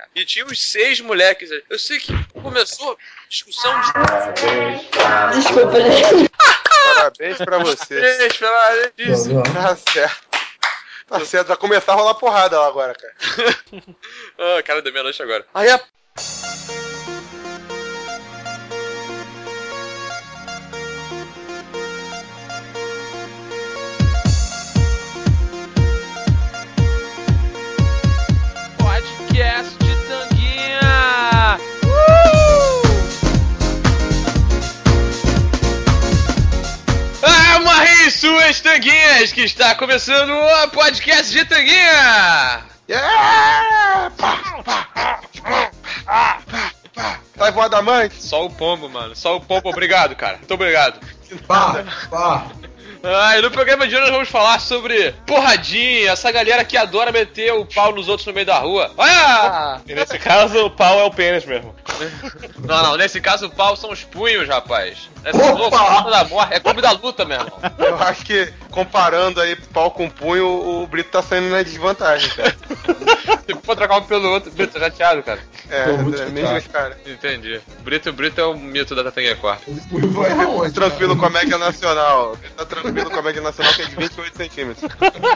cara. E tinha uns 6 moleques. Eu sei que começou discussão de... Desculpa, gente. Parabéns pra você. Parabéns pela disso. Tá certo. Tá certo, vai começar a rolar porrada lá agora, cara. Ah, cara da meia-noite agora. Aí a... Podcast de Tanguinha! Amarrem suas tanguinhas, que está começando o Podcast de Tanguinha! Yeah! Tá voando a mãe? Só o pombo, mano. Só o pombo, obrigado, cara. Muito obrigado. Pá. E no programa de hoje nós vamos falar sobre porradinha, essa galera que adora meter o pau nos outros no meio da rua. Olha! E nesse caso, o pau é o pênis mesmo. Não, nesse caso o pau são os punhos, rapaz. É clube da luta, meu irmão. Eu acho que, comparando aí pau com punho, o Brito tá saindo na desvantagem, cara. Se for trocar um pelo outro, Brito tá chateado, cara. Mesmo os caras. Entendi. Brito é o mito da Tatanha Quarta. Tá tranquilo com a média nacional. Tá tranquilo com a média nacional, que é de 28 centímetros.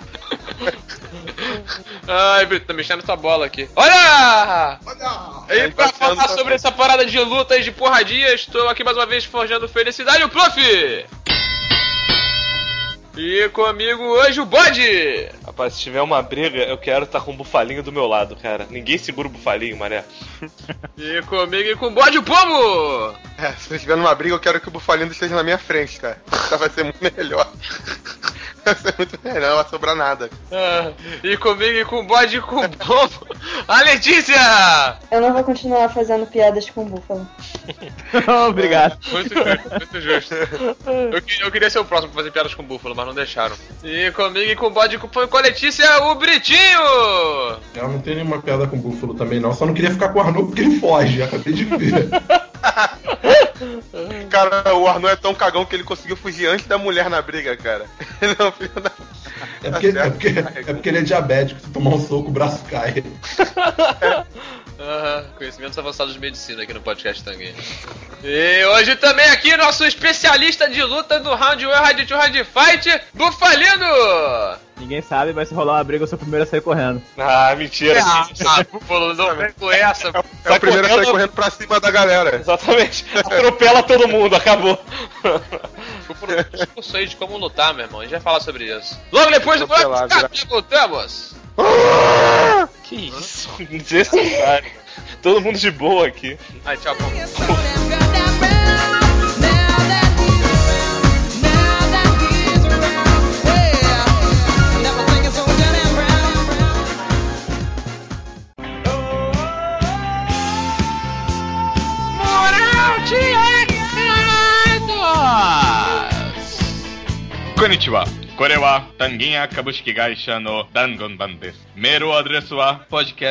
Ai, Brito, tá mexendo essa bola aqui. Olha! E pra falar sobre essa parada de luta e de porradinha, estou aqui mais uma vez forjando felicidade, o Prof! E comigo hoje o Bode! Rapaz, se tiver uma briga, eu quero estar com o bufalinho do meu lado, cara. Ninguém segura o bufalinho, mané. E comigo e com o Bode o Pombo! Se estiver numa briga, eu quero que o Bufalindo esteja na minha frente, cara. Isso vai ser muito melhor. Vai ser muito melhor, não vai sobrar nada. E comigo e com o Bode e com o Pombo, a Letícia! Eu não vou continuar fazendo piadas com búfalo. Obrigado. Muito justo. Eu queria ser o próximo pra fazer piadas com búfalo, mas não deixaram. E comigo e com o Bode e com a Letícia, o Britinho! Eu não tenho nenhuma piada com búfalo também, não. Só não queria ficar com o Arnold porque ele foge. Acabei de ver. Cara, o Arnold é tão cagão que ele conseguiu fugir antes da mulher na briga, cara. Ele é um filho da... É porque ele é diabético. Se tomar um soco, o braço cai. Conhecimentos avançados de medicina aqui no podcast Tanguinha. E hoje também aqui nosso especialista de luta do Round 1 Round 2 Round Fight, Bufalino! Ninguém sabe, mas se rolar uma briga eu sou o primeiro a sair correndo. Ah, mentira. Búfalo, não vem com essa. É o primeiro a sair correndo pra cima da galera. Exatamente. Atropela todo mundo, acabou. Eu sei de como lutar, meu irmão. A gente vai falar sobre isso. Logo depois do voltamos! Que isso? Desnecessário. Todo mundo de boa aqui. Aí, tchau, Pombo. Konnichiwa. これはタンギンヤ株式会社の弾言版です。メールアドレスは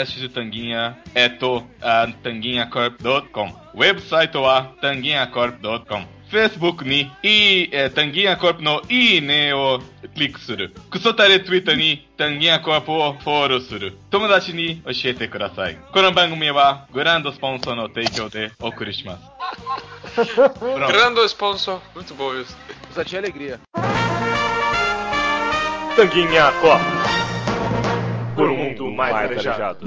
podcast.tanguinhacorp.com ウェブサイトは tanguinhacorp.com Facebook にタンギンヤコープのいいねをクリックする。クソタレツイートにタンギンヤコープをフォローする。友達に教えてください。この番組はグランドスポンサーの提供でお送りします。 Grande sponsor. Muito bom isso. Ousadia e alegria. Tanguinha Corp. Por um mundo mais arejado.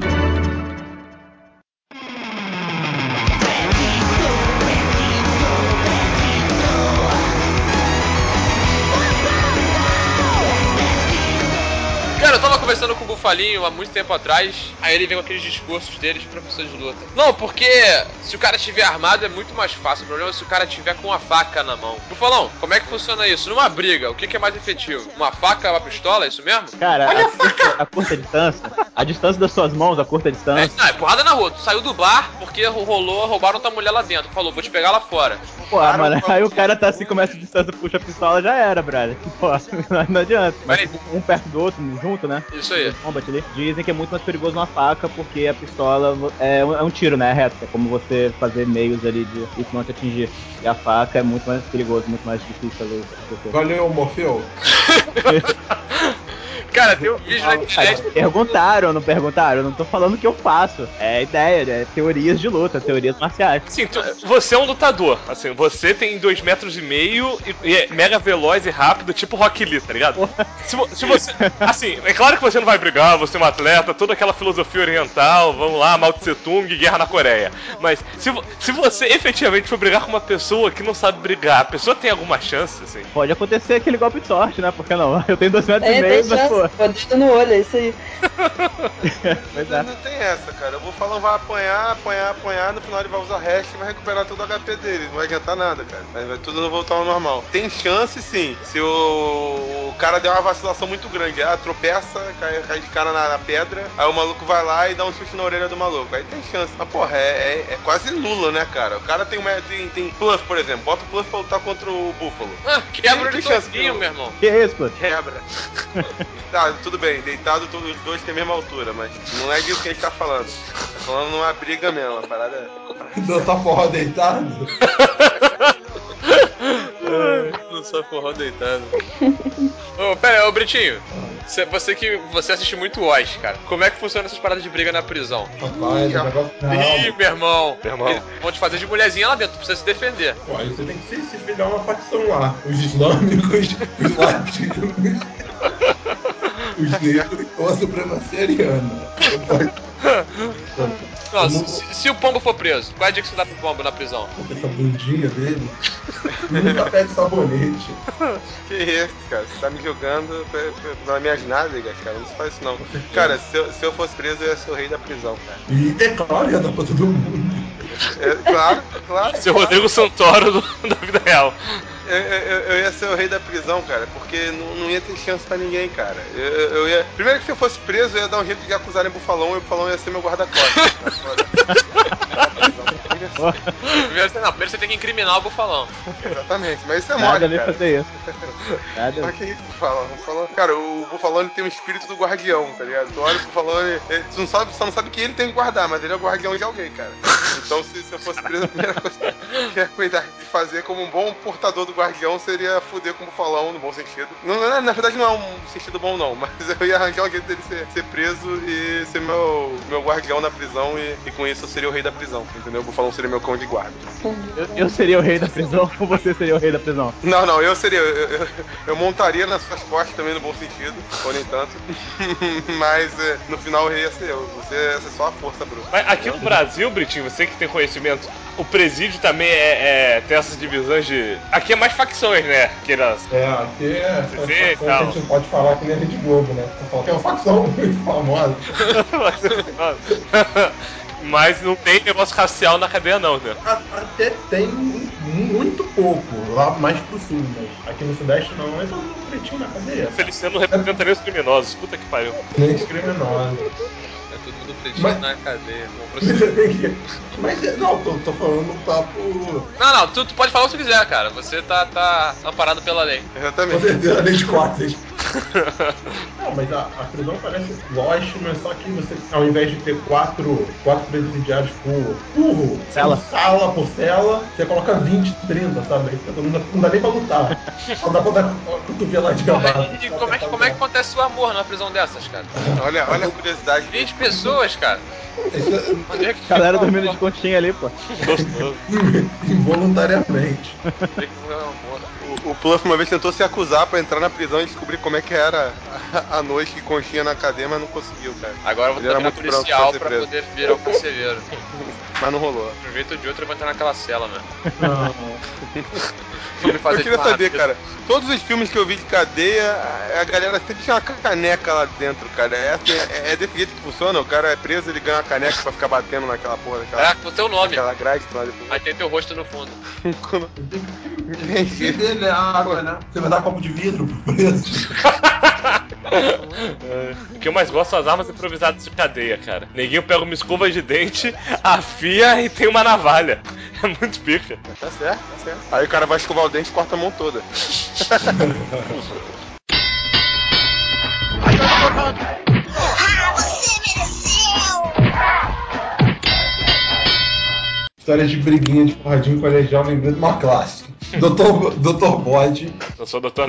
Cara, eu tava conversando com o Bufalinho há muito tempo atrás, aí ele vem com aqueles discursos dele de professor de luta. Não, porque se o cara estiver armado é muito mais fácil, o problema é se o cara estiver com uma faca na mão. Bufalão, como é que funciona isso? Numa briga, o que é mais efetivo? Uma faca, uma pistola, é isso mesmo? Cara, a curta distância, a distância das suas mãos, a curta distância. É porrada na rua, tu saiu do bar porque roubaram tua mulher lá dentro, falou, vou te pegar lá fora. Pô, mano, aí o cara tá assim, começa a distância, puxa a pistola, já era, brother. Pô, não adianta. Mas um perto do outro, junto, né? Isso aí. Ali. Dizem que é muito mais perigoso uma faca, porque a pistola é um tiro, né? É reto. É como você fazer meios ali de isso não te atingir. E a faca é muito mais perigoso, muito mais difícil fazer. Valeu, Morfeu. Cara, tem um vídeo na internet. Perguntaram, não perguntaram? Eu não tô falando o que eu faço. É ideia, é teorias de luta, teorias marciais. Assim, você é um lutador. Assim, você tem 2,5 metros e é mega veloz e rápido, tipo Rock Lee, tá ligado? Se você. Assim, é claro que você não vai brigar, você é um atleta, toda aquela filosofia oriental, vamos lá, Mao Tse Tung, guerra na Coreia. Mas se você efetivamente for brigar com uma pessoa que não sabe brigar, a pessoa tem alguma chance, assim? Pode acontecer aquele golpe de sorte, né? Por que não? Eu tenho 2,5 metros, Tem mas chance, pô. pô, dedo no olho, é isso aí. Pois é. Não tem essa, cara. O Bufalão vai apanhar, no final ele vai usar resto e vai recuperar todo o HP dele. Não vai adiantar nada, cara. Mas vai tudo voltar ao normal. Tem chance, sim, se o cara der uma vacilação muito grande. Tropeça, cai de cara na pedra, aí o maluco vai lá e dá um chute na orelha do maluco. Aí tem chance. Mas, porra, é quase nulo, né, cara? O cara tem Pluff, por exemplo. Bota o Pluff pra lutar contra o Búfalo. Quebra Que ele chance, sozinho, meu irmão. Que isso, pô? Quebra. Tá, tudo bem. Deitado, todos os dois têm a mesma altura, mas não é disso que a gente tá falando. Tá falando numa briga mesmo, a parada é... Dessa forma deitado. Não só forró deitado. Pera aí, Britinho. Você assiste muito Oz, cara. Como é que funciona essas paradas de briga na prisão? Rapaz, o negócio. Ih, meu irmão. Meu irmão. Eles vão te fazer de mulherzinha lá dentro, tu precisa se defender. Pô, aí você tem que se filiar uma facção lá. Os islâmicos, os latinos, os negros ou a supremacia ariana. Não, se o pombo for preso, qual é a dica que você dá pro pombo na prisão? Porque essa bundinha dele nunca pede sabonete. Que isso, cara? Você tá me jogando nas minhas nádegas, cara. Não se faz isso, não. Cara, se eu fosse preso, eu ia ser o rei da prisão, cara. E é claro, ia dar pra todo mundo. Claro. Seu Rodrigo Santoro da vida real. Eu ia ser o rei da prisão, cara, porque não ia ter chance pra ninguém, cara. Eu ia... Primeiro que se eu fosse preso, eu ia dar um jeito de acusarem o Bufalão e o Bufalão ia ser meu guarda-costas. Primeiro você tem que incriminar o Bufalão. Exatamente, mas isso é Nada mole, nem cara. fazer isso. Nada. Mas que isso, Bufalão? Cara, o Bufalão ele tem o espírito do guardião, tá ligado? Tu olha o Bufalão, tu só não sabe que ele tem que guardar, mas ele é o guardião de alguém, cara. Então se eu fosse preso, a primeira coisa que eu ia cuidar de fazer como um bom portador do guardião seria fuder com o Bufalão, no bom sentido. Não, na verdade não é um sentido bom não, mas eu ia arranjar um jeito dele ser preso e ser meu guardião na prisão e com isso eu seria o rei da prisão, entendeu? O Bufalão seria meu cão de guarda. Eu seria o rei da prisão ou você seria o rei da prisão? Não, eu seria. Eu montaria nas suas costas também no bom sentido, ou nem tanto. Mas no final o rei ia ser eu. Você ia ser só a força bruta. Mas aqui no Brasil, Britinho, você que tem conhecimento, o presídio também tem essas divisões de. Aqui é mais facções, né? Aqui Aqui é facção que a tal. gente não pode falar que nem a Rede Globo, né? Tem uma facção muito famosa. Mas não tem negócio racial na cadeia, não, né? Até tem muito pouco, lá mais pro sul, mas aqui no sudeste não, é todo mundo pretinho na cadeia. O Feliciano não representa nem os criminosos, puta que pariu. Nem os criminosos. É todo mundo pretinho na cadeia. Mas não, tô falando um papo. Não, tu pode falar o que tu quiser, cara. Você tá amparado pela lei. Com Exatamente. certeza, lei de cotas. Não, mas a prisão parece Lost, mas só que você, ao invés de ter quatro presidiários por sala por cela, você coloca 20, 30, sabe? Aí não dá nem pra lutar. Só dá pra dar uma cotoveladinha básica. E como é que acontece o amor numa prisão dessas, cara? Olha a curiosidade. 20 pessoas, cara. Onde é que Galera fica o dormindo de amor? conchinha ali, pô. Gostoso. Involuntariamente. Onde é que fica o amor? O Pluff uma vez tentou se acusar pra entrar na prisão e descobrir como é que era a noite que conchinha na cadeia, mas não conseguiu, cara. Agora eu vou Ele era virar muito branco policial pra ser pra preso. poder virar o conselheiro. Mas não rolou. De um jeito ou de outro eu vou entrar naquela cela, né? Eu queria saber, cara, todos os filmes que eu vi de cadeia, a galera sempre tinha uma caneca lá dentro, cara. É desse jeito que funciona? O cara é preso, ele ganha uma caneca pra ficar batendo naquela porra, Com o teu nome. aquela grade lá depois. Aí tem teu rosto no fundo. Entendi. Dele é água, né? Você vai dar copo de vidro pro preso. O que eu mais gosto são as armas improvisadas de cadeia, cara. Neguinho pega uma escova de dente, afia e tem uma navalha. É muito pica. Tá certo. Aí o cara vai escovar o dente e corta a mão toda. Histórias de briguinha de porradinho colegial, lembrando uma clássica. Dr. Bode Eu sou doutor.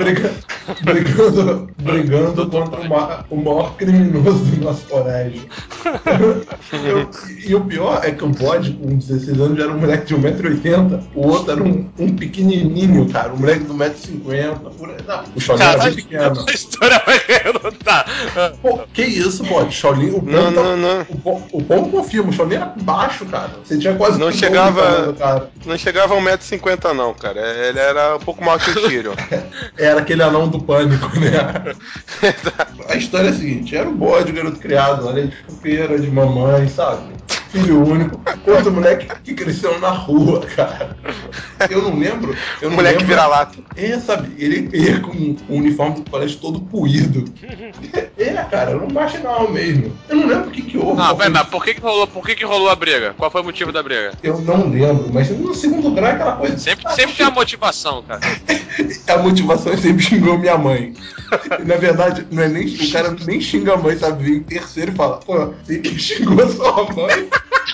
brigando contra o maior criminoso do nosso colégio. E o pior é que o Bode, com 16 anos, já era um moleque de 1,80m. O outro era um pequenininho, cara. Um moleque de 1,50m. O Shaolin era bem pequeno. A história vai relutar. Pô, que isso, Bode? Shaolin, o Pombo confirma. O Shaolin era baixo, cara. Você tinha quase Não o dobro chegava- do tamanho do cara. Não chegava a 1,50m não, cara. Ele era um pouco maior que o Tyrion. Era aquele anão do pânico, né? A história é a seguinte: era um bode, garoto criado, olha, de chupeira, de mamãe, sabe? Filho único, contra o moleque que cresceu na rua, cara. Eu não lembro. Moleque vira-lata. Sabe? Ele ia com o uniforme do colégio todo puído. Cara, era um marginal mesmo. Eu não lembro o que houve. Não, vai, mas por que rolou a briga? Qual foi o motivo da briga? Eu não lembro, mas no segundo grau é aquela coisa. Sempre tem uma motivação, cara. A motivação é sempre xingou minha mãe. E, na verdade, não é nem, o cara nem xinga a mãe, sabe? Vem em terceiro e fala, pô, você que xingou a sua mãe.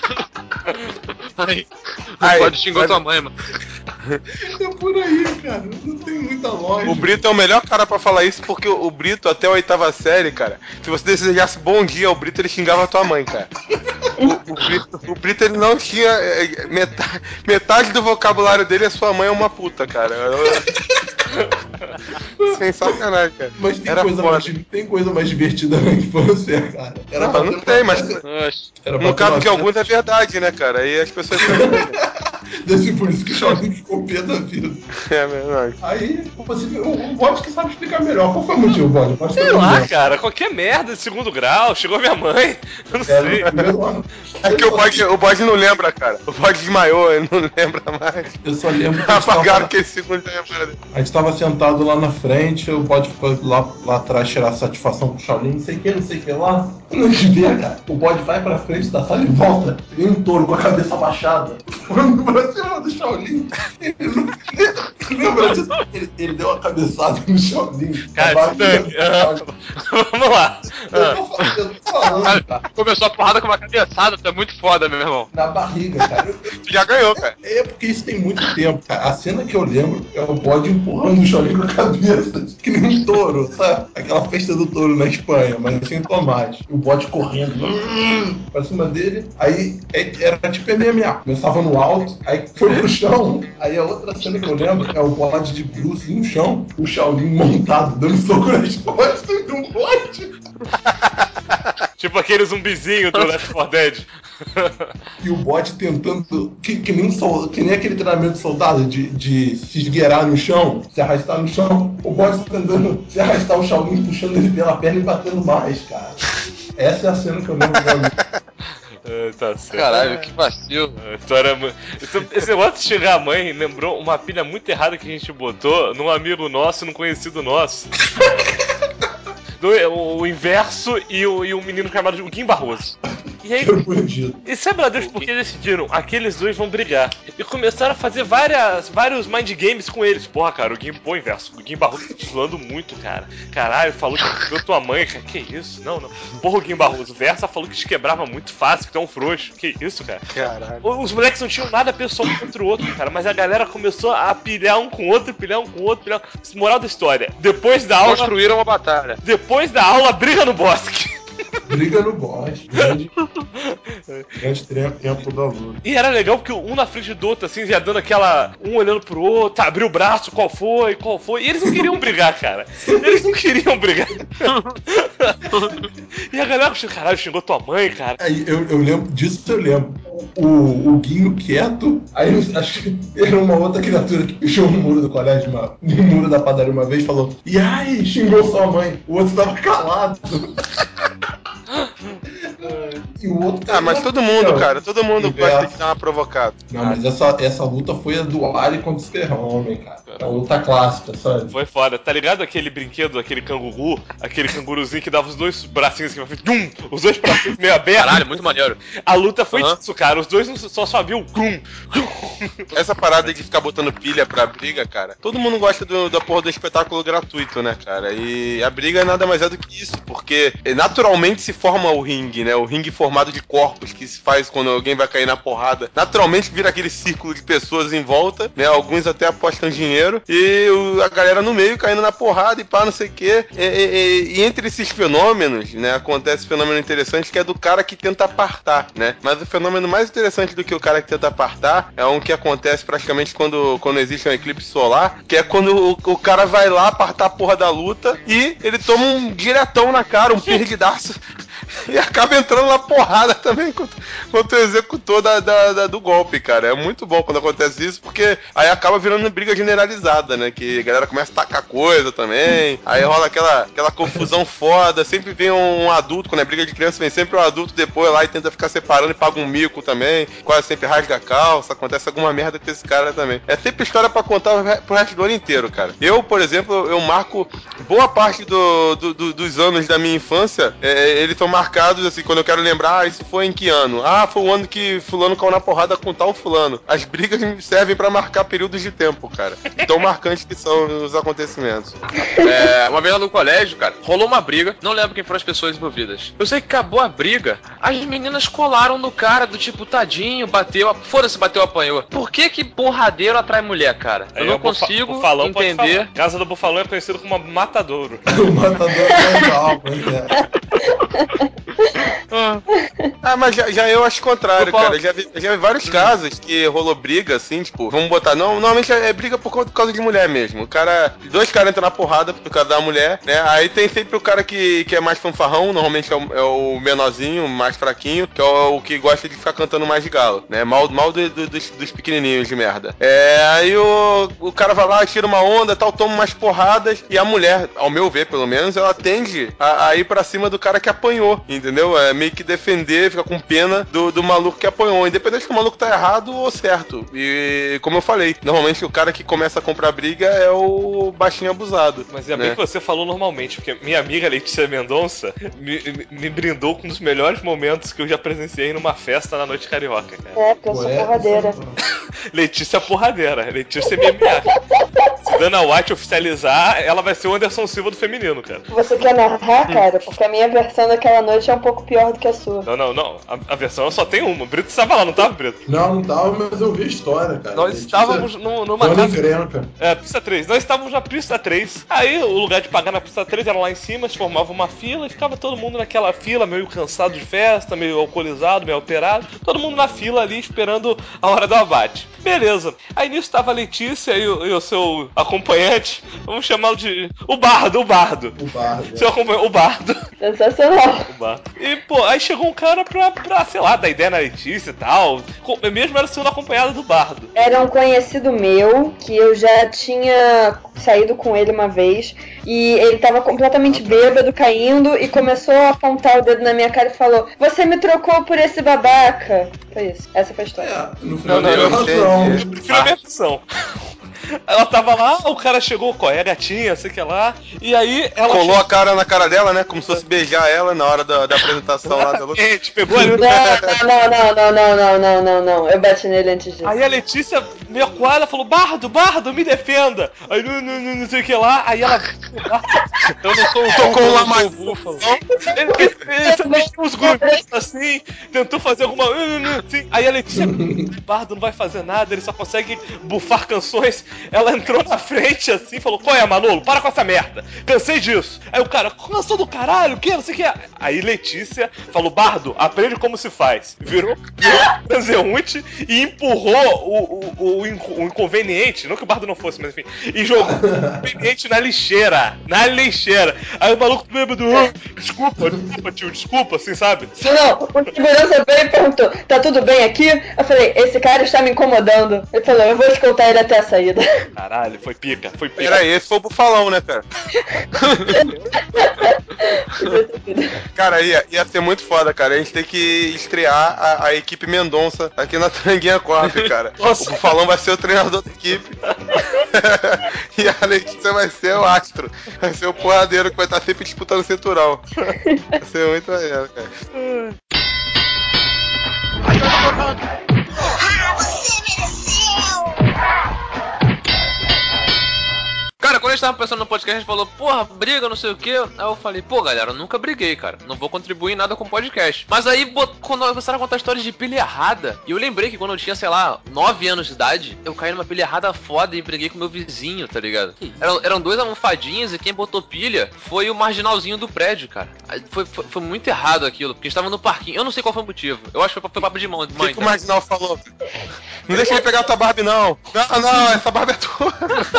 Não pode xingar tua mãe, mano. É por aí, cara. Não tem muita lógica. O Brito é o melhor cara pra falar isso, porque o Brito, até a 8ª série, cara, se você desejasse bom dia ao Brito, ele xingava a tua mãe, cara. O Brito, ele não tinha... Metade do vocabulário dele é sua mãe é uma puta, cara. Sem sacanagem, cara. Mas tem Era coisa mais divertida na infância, cara. Não tem, mas no caso de alguns é é verdade, né, cara? Aí as pessoas... Desse por isso que o Shaolin ficou pé da vida. É verdade. Aí, o Bode que sabe explicar melhor. Qual foi o motivo, Bode? Sei lá, cara, qualquer merda de segundo grau, chegou minha mãe, eu não sei. No primeiro ano. É que o Bode não lembra, cara. O Bode desmaiou, ele não lembra mais. Eu só lembro que Apagaram aquele segundo da memória dele. a gente tava sentado lá na frente, o Bode ficou lá atrás tirar satisfação com o Shaolin, não sei o que lá. Quando a gente vê, cara, o Bode vai pra frente da sala e volta. Tem um touro com a cabeça abaixada. Quando pra cima do Shaolin, ele não lembra disso? Ele deu uma cabeçada no Shaolin. Cara, vamos lá. Eu tô falando, cara. Começou a porrada com uma cabeçada, tu é muito foda, meu irmão. Na barriga, cara. Tu já ganhou, cara. É porque isso tem muito tempo, cara. A cena que eu lembro é o Bode empurrando o Shaolin com a cabeça, que nem um touro, sabe? Aquela festa do touro na Espanha, mas sem tomate. O Bode correndo pra cima dele. Aí era tipo MMA. Começava no alto, aí foi pro chão. Aí a outra cena que eu lembro é o Bode de bruços no chão, o Shaolin montado, dando soco nas costas do Bode. Tipo aquele zumbizinho do Left 4 Dead. E o Bode tentando, que nem aquele treinamento de soldado, de se esgueirar no chão, se arrastar no chão. O Bode tentando se arrastar, o Shaolin puxando ele pela perna e batendo mais, cara. Essa é a cena que eu lembro da Tá certo. Caralho, que vacilo. A história é muito... Esse negócio de xingar a mãe lembrou uma pilha muito errada que a gente botou num amigo nosso, num conhecido nosso. O inverso e o menino chamado de Guim Barroso. E aí, e sabe lá Deus por que decidiram? Aqueles dois vão brigar. E começaram a fazer vários mind games com eles. Porra, cara, o inverso. O Guim Barroso tá te zoando muito, cara. Caralho, falou que xingou tua mãe, cara. Que isso? Não. Porra, o Guim Barroso. O Versa falou que te quebrava muito fácil, que tu é um frouxo. Que isso, cara? Caralho. Os moleques não tinham nada pessoal contra o outro, cara. Mas a galera começou a pilhar um com o outro, Moral da história. Depois da aula. Construíram uma batalha. Depois da aula, briga no bosque. Briga no bosque. Grande tempo da luta. E era legal porque um na frente do outro, assim, já dando aquela. Um olhando pro outro, abriu o braço, qual foi? E eles não queriam brigar, cara. Eles não queriam brigar. E a galera, caralho, xingou tua mãe, cara. Aí eu lembro disso, eu lembro. O Guinho quieto, aí acho que era uma outra criatura que pichou no muro do colégio, no muro da padaria uma vez, falou: e aí, xingou sua mãe. O outro tava calado. E o outro mas todo mundo, cara, todo mundo gosta de dar uma provocada. Não, mas essa luta foi a do Ali contra o Super-Homem, cara. É uma luta clássica, sabe? Foi foda. Tá ligado aquele brinquedo, aquele canguru? Aquele canguruzinho que dava os dois bracinhos assim pra frente, os dois bracinhos meio abertos. Caralho, muito maneiro. A luta foi isso, cara. Os dois só viu o Essa parada de ficar botando pilha pra briga, cara, todo mundo gosta da porra do espetáculo gratuito, né, cara? E a briga nada mais é do que isso, porque naturalmente se forma o ringue, né? O ringue formado de corpos que se faz quando alguém vai cair na porrada. Naturalmente vira aquele círculo de pessoas em volta, né? Alguns até apostam dinheiro e a galera no meio caindo na porrada e pá, não sei o quê. E entre esses fenômenos, né, acontece um fenômeno interessante que é do cara que tenta apartar, né? Mas o fenômeno mais interessante do que o cara que tenta apartar é um que acontece praticamente quando existe um eclipse solar, que é quando o cara vai lá apartar a porra da luta e ele toma um diretão na cara, um perdidaço e acaba entrando na porrada também contra o executor do golpe, cara. É muito bom quando acontece isso, porque aí acaba virando briga generalizada, né? Que a galera começa a tacar coisa também, aí rola aquela confusão foda, sempre vem um adulto, quando é briga de criança, vem sempre um adulto depois lá e tenta ficar separando e paga um mico também, quase sempre rasga a calça, acontece alguma merda com esse cara também. É sempre história pra contar pro resto do ano inteiro, cara. Eu, por exemplo, eu marco boa parte dos anos da minha infância, eles estão marcados, assim, quando eu quero lembrar, isso foi em que ano? Ah, foi o ano que fulano caiu na porrada com tal fulano. As brigas servem pra marcar períodos de tempo, cara. Tão marcantes que são os acontecimentos. Uma vez lá no colégio, cara, rolou uma briga, não lembro quem foram as pessoas envolvidas. Eu sei que acabou a briga, as meninas colaram no cara do tipo, tadinho, bateu, foda-se, bateu, apanhou. Por que porradeiro atrai mulher, cara? Eu não consigo entender. Casa do Bufalão é conhecido como matadouro. O matador mental, pois é. Mas já eu acho o contrário, cara. Eu já vi vários casos que rolou briga, assim, tipo, vamos botar. Normalmente é briga por causa de mulher mesmo. Dois caras entram na porrada por causa da mulher, né? Aí tem sempre o cara que é mais fanfarrão, normalmente é o menorzinho, mais fraquinho, que é o que gosta de ficar cantando mais de galo, né? Mal dos pequenininhos de merda. Aí o cara vai lá, tira uma onda, tal, toma umas porradas, e a mulher, ao meu ver, pelo menos, ela tende a ir pra cima do cara que apanhou, entendeu? É meio que defender, fica com pena do maluco que apanhou, independente se o maluco tá errado ou certo. E como eu falei, normalmente o cara que começa a comprar briga é o baixinho abusado. Mas é bem que você falou normalmente, porque minha amiga Letícia Mendonça me brindou com um dos melhores momentos que eu já presenciei numa festa na Noite Carioca, cara. Porque eu sou porradeira. Letícia porradeira, Letícia MMA. Se Dana White oficializar, ela vai ser o Anderson Silva do feminino, cara. Você quer narrar, cara? Porque a minha versão daquela noite é um pouco pior do que a sua. Não. A versão só tem uma. O Brito estava lá, não tava, Brito? Não tava, mas eu vi a história, cara. Nós estávamos numa casa... encrenca. Pista 3. Nós estávamos na pista 3. Aí, o lugar de pagar na pista 3 era lá em cima, se formava uma fila e ficava todo mundo naquela fila, meio cansado de festa, meio alcoolizado, meio alterado. Todo mundo na fila ali, esperando a hora do abate. Beleza. Aí nisso estava a Letícia e o seu acompanhante, vamos chamá-lo de... O Bardo. Seu acompanhante, o Bardo. Sensacional. O Bardo. E, pô, aí chegou um cara pra, sei lá, dar ideia na Letícia e tal. Mesmo era sendo acompanhado do Bardo. Era um conhecido meu, que eu já tinha saído com ele uma vez, e ele tava completamente bêbado, caindo, e começou a apontar o dedo na minha cara e falou: "Você me trocou por esse babaca." Foi isso. Essa foi a história. No final deu razão. Eu prefiro a minha versão. Ela tava lá, o cara chegou, qual é a gatinha, sei que lá, e aí ela... Colou a cara na cara dela, né? Como se fosse beijar ela na hora da apresentação lá da luta. Pegou ali... Não. Eu bati nele antes disso. Aí a Letícia, meio coada, falou: Bardo, me defenda. Aí não sei o que lá, aí ela... Eu não sou o Tocou lá mais búfalo. Ele também tinha uns grupos assim, tentou fazer alguma... Assim. Aí a Letícia, Bardo não vai fazer nada, ele só consegue bufar canções. Ela entrou na frente assim e falou: "Qual é, Manolo? Para com essa merda. Cansei disso." Aí o cara: "Canção do caralho, o que? Não sei o que." Aí Letícia falou: "Bardo, aprende como se faz." Virou transeunte e empurrou o inconveniente, não que o Bardo não fosse, mas enfim, e jogou o inconveniente na lixeira. Aí o maluco bêbado: desculpa, tio, desculpa, assim, sabe? Não, o segurança veio e perguntou: "Tá tudo bem aqui?" Eu falei: "Esse cara está me incomodando." Ele falou: "Eu vou escoltar ele até a saída." Caralho, foi pica. Era esse, foi o bufalão, né, cara? Cara, ia ser muito foda, cara. A gente tem que estrear a equipe Mendonça aqui na Tanguinha Corp, cara. Nossa. O bufalão vai ser o treinador da equipe. E a Letícia vai ser o astro. Vai ser o porradeiro que vai estar sempre disputando o cinturão. Vai ser muito maneiro, cara. Cara, quando a gente tava pensando no podcast, a gente falou, porra, briga, não sei o quê. Aí eu falei, pô, galera, eu nunca briguei, cara. Não vou contribuir em nada com o podcast. Mas aí, quando começaram a contar histórias de pilha errada, e eu lembrei que quando eu tinha, sei lá, 9 anos de idade, eu caí numa pilha errada foda e briguei com meu vizinho, tá ligado? Eram 2 almofadinhas e quem botou pilha foi o marginalzinho do prédio, cara. Foi muito errado aquilo, porque a gente tava no parquinho. Eu não sei qual foi o motivo. Eu acho que foi papo de mãe. O que o Marginal falou? Não deixa ele pegar a tua Barbie, não. Não, essa Barbie é tua.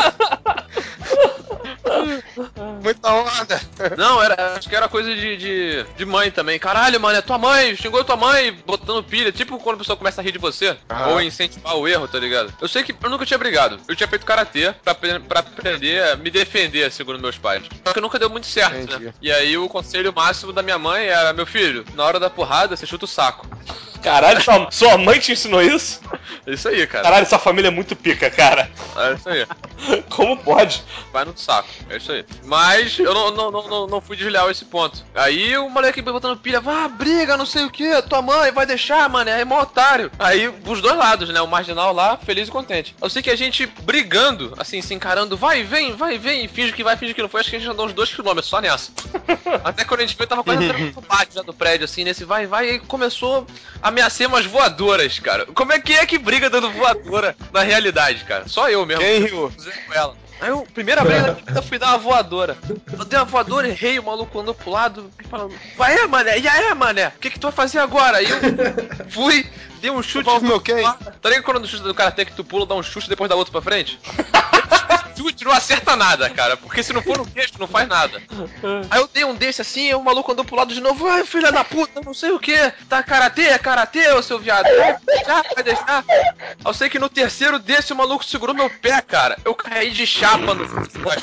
Muita onda. Não, acho que era coisa de mãe também. Caralho, mano, é tua mãe, xingou tua mãe, botando pilha. Tipo quando a pessoa começa a rir de você. Ou incentivar o erro, tá ligado? Eu sei que eu nunca tinha brigado. Eu tinha feito karatê pra aprender a me defender, segundo meus pais. Só que nunca deu muito certo, Entendi. né? E aí o conselho máximo da minha mãe era, meu filho, na hora da porrada, você chuta o saco. Caralho, sua mãe te ensinou isso? É isso aí, cara. Caralho, sua família é muito pica, cara. É isso aí. Como pode? Vai no saco, é isso aí. Mas eu não fui desleal a esse ponto. Aí o moleque botando pilha, vá, briga, não sei o que, tua mãe vai deixar, mano, é mó otário. Aí os dois lados, né, o marginal lá, feliz e contente. Eu sei que a gente brigando, assim, se encarando, vai, vem, finge que vai, finge que não foi, acho que a gente andou uns 2 km só nessa. Até quando a gente viu, tava quase entrando no pátio já do prédio, assim, nesse vai, e começou a ameaçar umas voadoras, cara. Como é que briga dando voadora na realidade, cara? Só eu mesmo. Quem riu? Com ela. Aí eu, primeira briga, eu fui dar uma voadora. Eu dei uma voadora, errei, o maluco andou pro lado, falando, vai é, mané, e aí, mané? O que tu vai fazer agora? Aí eu fui, dei um chute. Meu quem? Tá ligado quando no chute do karatê que tu pula, dá um chute e depois dá outro pra frente? Chute não acerta nada, cara, porque se não for no queixo, não faz nada. Aí eu dei um desse assim, o maluco andou pro lado de novo, ai, filha da puta, não sei o que. Tá karatê, é karatê, ô seu viado. Vai deixar. Eu sei que no terceiro desse, o maluco segurou meu pé, cara. Eu caí de chapa no.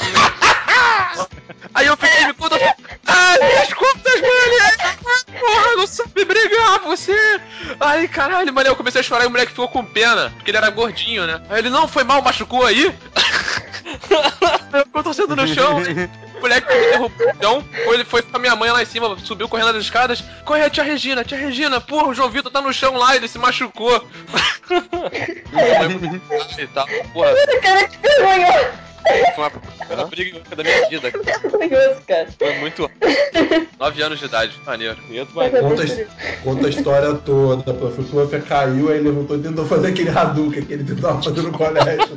Aí eu fiquei me conta. Minhas contas, mano! Porra, não sabe brigar, você! Aí, caralho, mano, eu comecei a chorar e o moleque ficou com pena, porque ele era gordinho, né? Aí ele, não, foi mal, machucou aí? Eu tô sendo no chão, o moleque me derrubou no chão, ele foi com a minha mãe lá em cima, subiu correndo as escadas. Corre, tia Regina, porra, o João Vitor tá no chão lá, ele se machucou. E tal, porra. Cara, que vergonha! Foi uma briga da minha vida. Vergonhoso, cara. Foi muito. 9 anos de idade, maneiro. Conta a história toda. O Fluffy caiu, aí levantou e tentou fazer aquele Hadouken que ele tentava fazer no colégio.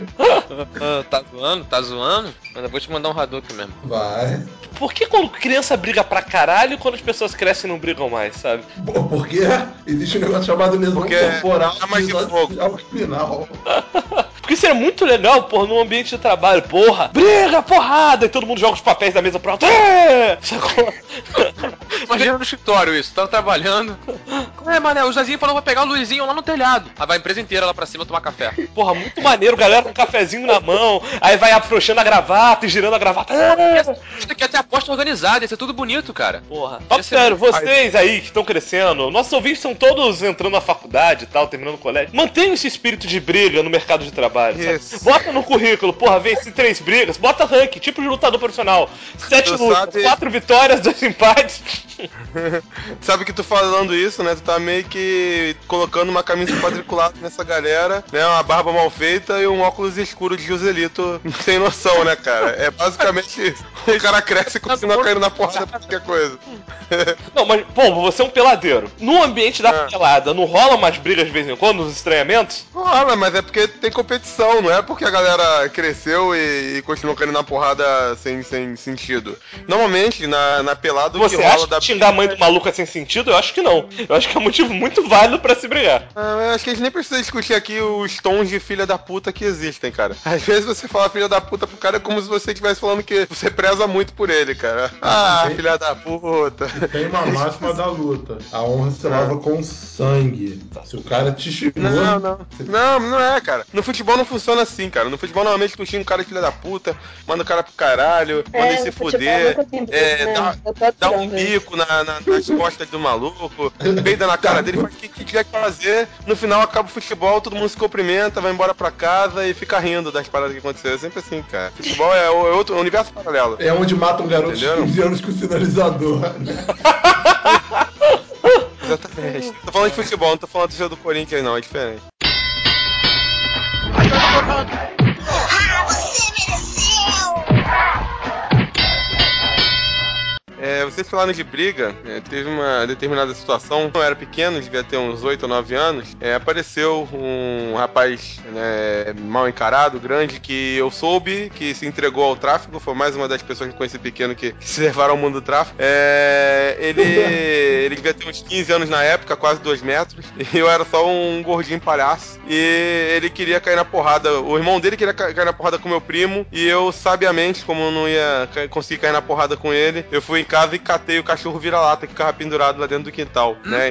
Tá zoando? Mas eu vou te mandar um Hadouken mesmo. Vai. Por que quando criança briga pra caralho, quando as pessoas crescem não brigam mais, sabe? Porque existe um negócio chamado lesão corporal mais de fogo. criminal. Porque isso é muito legal, porra, num ambiente de trabalho. Porra, briga, porrada, e todo mundo joga os papéis da mesa pro alto. Sacou? Imagina no escritório isso, tá trabalhando. Mané, o Zezinho falou que vai pegar o Luizinho lá no telhado. Aí vai a empresa inteira lá pra cima tomar café. Porra, muito maneiro, galera com um cafezinho na mão, aí vai afrouxando a gravata e girando a gravata. Isso aqui é até aposta organizada, isso é tudo bonito, cara. Porra. Papo sério, vocês aí que estão crescendo, nossos ouvintes estão todos entrando na faculdade e tal, terminando o colégio. Mantenham esse espírito de briga no mercado de trabalho, sabe? Bota no currículo, porra, venci 3 brigas, bota ranking, tipo de lutador profissional. 7 lutas, 4 vitórias, 2 empates. Sabe que tu falando isso, né? Tu tá meio que colocando uma camisa quadriculada nessa galera, né? Uma barba mal feita e um óculos escuro de Joselito sem noção, né, cara? É basicamente isso. O cara cresce e continua caindo na porrada por qualquer coisa. Não, mas, pô, você é um peladeiro. No ambiente da pelada, não rola umas brigas de vez em quando, nos estranhamentos? Rola, mas é porque tem competição, não é porque a galera cresceu e continuou caindo na porrada sem sentido. Normalmente, na pelada, o que rola da xingar a mãe do maluco é sem sentido? Eu acho que não. Eu acho que é um motivo muito válido pra se brigar. Eu acho que a gente nem precisa discutir aqui os tons de filha da puta que existem, cara. Às vezes você fala filha da puta pro cara é como se você estivesse falando que você preza muito por ele, cara. Filha da puta. Tem uma máxima da luta. A honra se lava com sangue. Se o cara te xingou... Não é, cara. No futebol não funciona assim, cara. No futebol, normalmente, tu xinga o cara de filha da puta, manda o cara pro caralho, manda ele se fuder, dá um bico nas costas do maluco, peida na cara dele, faz o que tiver que fazer. No final, acaba o futebol, todo mundo se cumprimenta, vai embora pra casa e fica rindo das paradas que aconteceram. É sempre assim, cara. Futebol é outro universo paralelo. É onde matam garotos de 15 anos com sinalizador, né? Exatamente. Tô falando de futebol, não tô falando do Corinthians, não, é diferente. Você mereceu! vocês falaram de briga, teve uma determinada situação, eu era pequeno, devia ter uns 8 ou 9 anos, apareceu um rapaz, né, mal encarado, grande, que eu soube que se entregou ao tráfico, foi mais uma das pessoas que eu conheci pequeno que se levaram ao mundo do tráfico. Ele devia ter uns 15 anos na época, quase 2 metros, e eu era só um gordinho palhaço, e ele queria cair na porrada, o irmão dele queria cair na porrada com meu primo, e eu, sabiamente, como eu não ia conseguir cair na porrada com ele, eu fui em casa e catei o cachorro vira-lata que ficava pendurado lá dentro do quintal, né?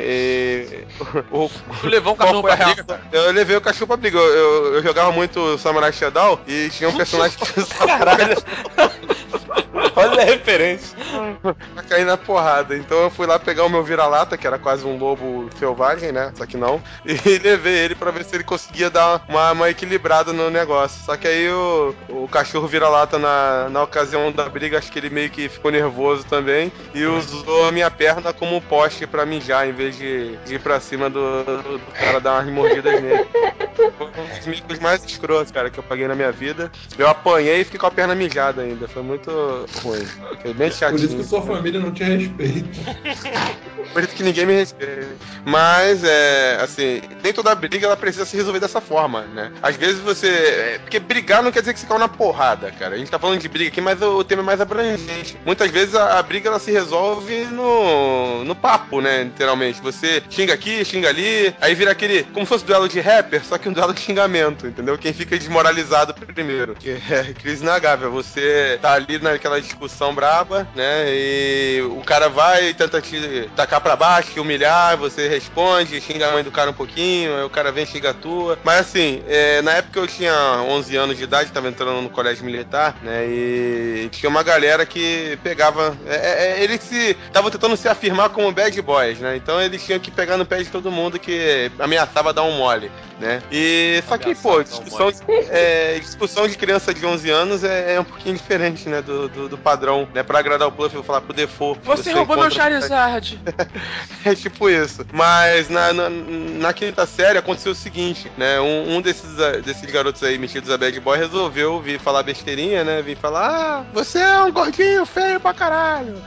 Tu levou um cachorro pra briga, cara? Eu levei o cachorro pra briga. Eu jogava muito Samurai Shodown e tinha um personagem que usava Caralho. Olha a referência. pra cair na porrada. Então eu fui lá pegar o meu vira-lata, que era quase um lobo selvagem, né? Só que não. E levei ele pra ver se ele conseguia dar uma equilibrada no negócio. Só que aí o cachorro vira-lata na ocasião da briga, acho que ele meio que ficou nervoso também e usou a minha perna como poste pra mijar, em vez de ir pra cima do cara dar umas mordidas nele. Foi um dos micos mais escrotos, cara, que eu paguei na minha vida. Eu apanhei e fiquei com a perna mijada ainda. Foi muito ruim. Fiquei bem chatinho. Por isso que sua família não tinha respeito. Por isso que ninguém me respeita. Mas, assim, nem toda briga ela precisa se resolver dessa forma, né? Às vezes você... Porque brigar não quer dizer que você caiu na porrada, cara. A gente tá falando de briga aqui, mas o tema é mais abrangente. Muitas vezes a briga ela se resolve no papo, né? Literalmente. Você xinga aqui, xinga ali, aí vira aquele... Como se fosse duelo de rapper, só que um duelo de xingamento, entendeu? Quem fica desmoralizado primeiro. Que é crise inagável. Você tá ali naquela discussão braba, né? E o cara vai e tenta te tacar pra baixo, te humilhar, você responde, xinga a mãe do cara um pouquinho, aí o cara vem e xinga a tua. Mas assim, na época eu tinha 11 anos de idade, tava entrando no colégio militar, né? E tinha uma galera que pegava... eles estavam tentando se afirmar como bad boys, né? Então eles tinham que pegar no pé de todo mundo que ameaçava dar um mole, né? E só que, pô, discussão de criança de 11 anos é um pouquinho diferente, né? Do padrão, né? Pra agradar o Puff, eu vou falar pro default. Você roubou meu Charizard. É tipo isso. Mas na quinta série aconteceu o seguinte, né? Um desses garotos aí metidos a bad boy resolveu vir falar besteirinha, né? Vir falar, você é um gordinho feio pra caralho.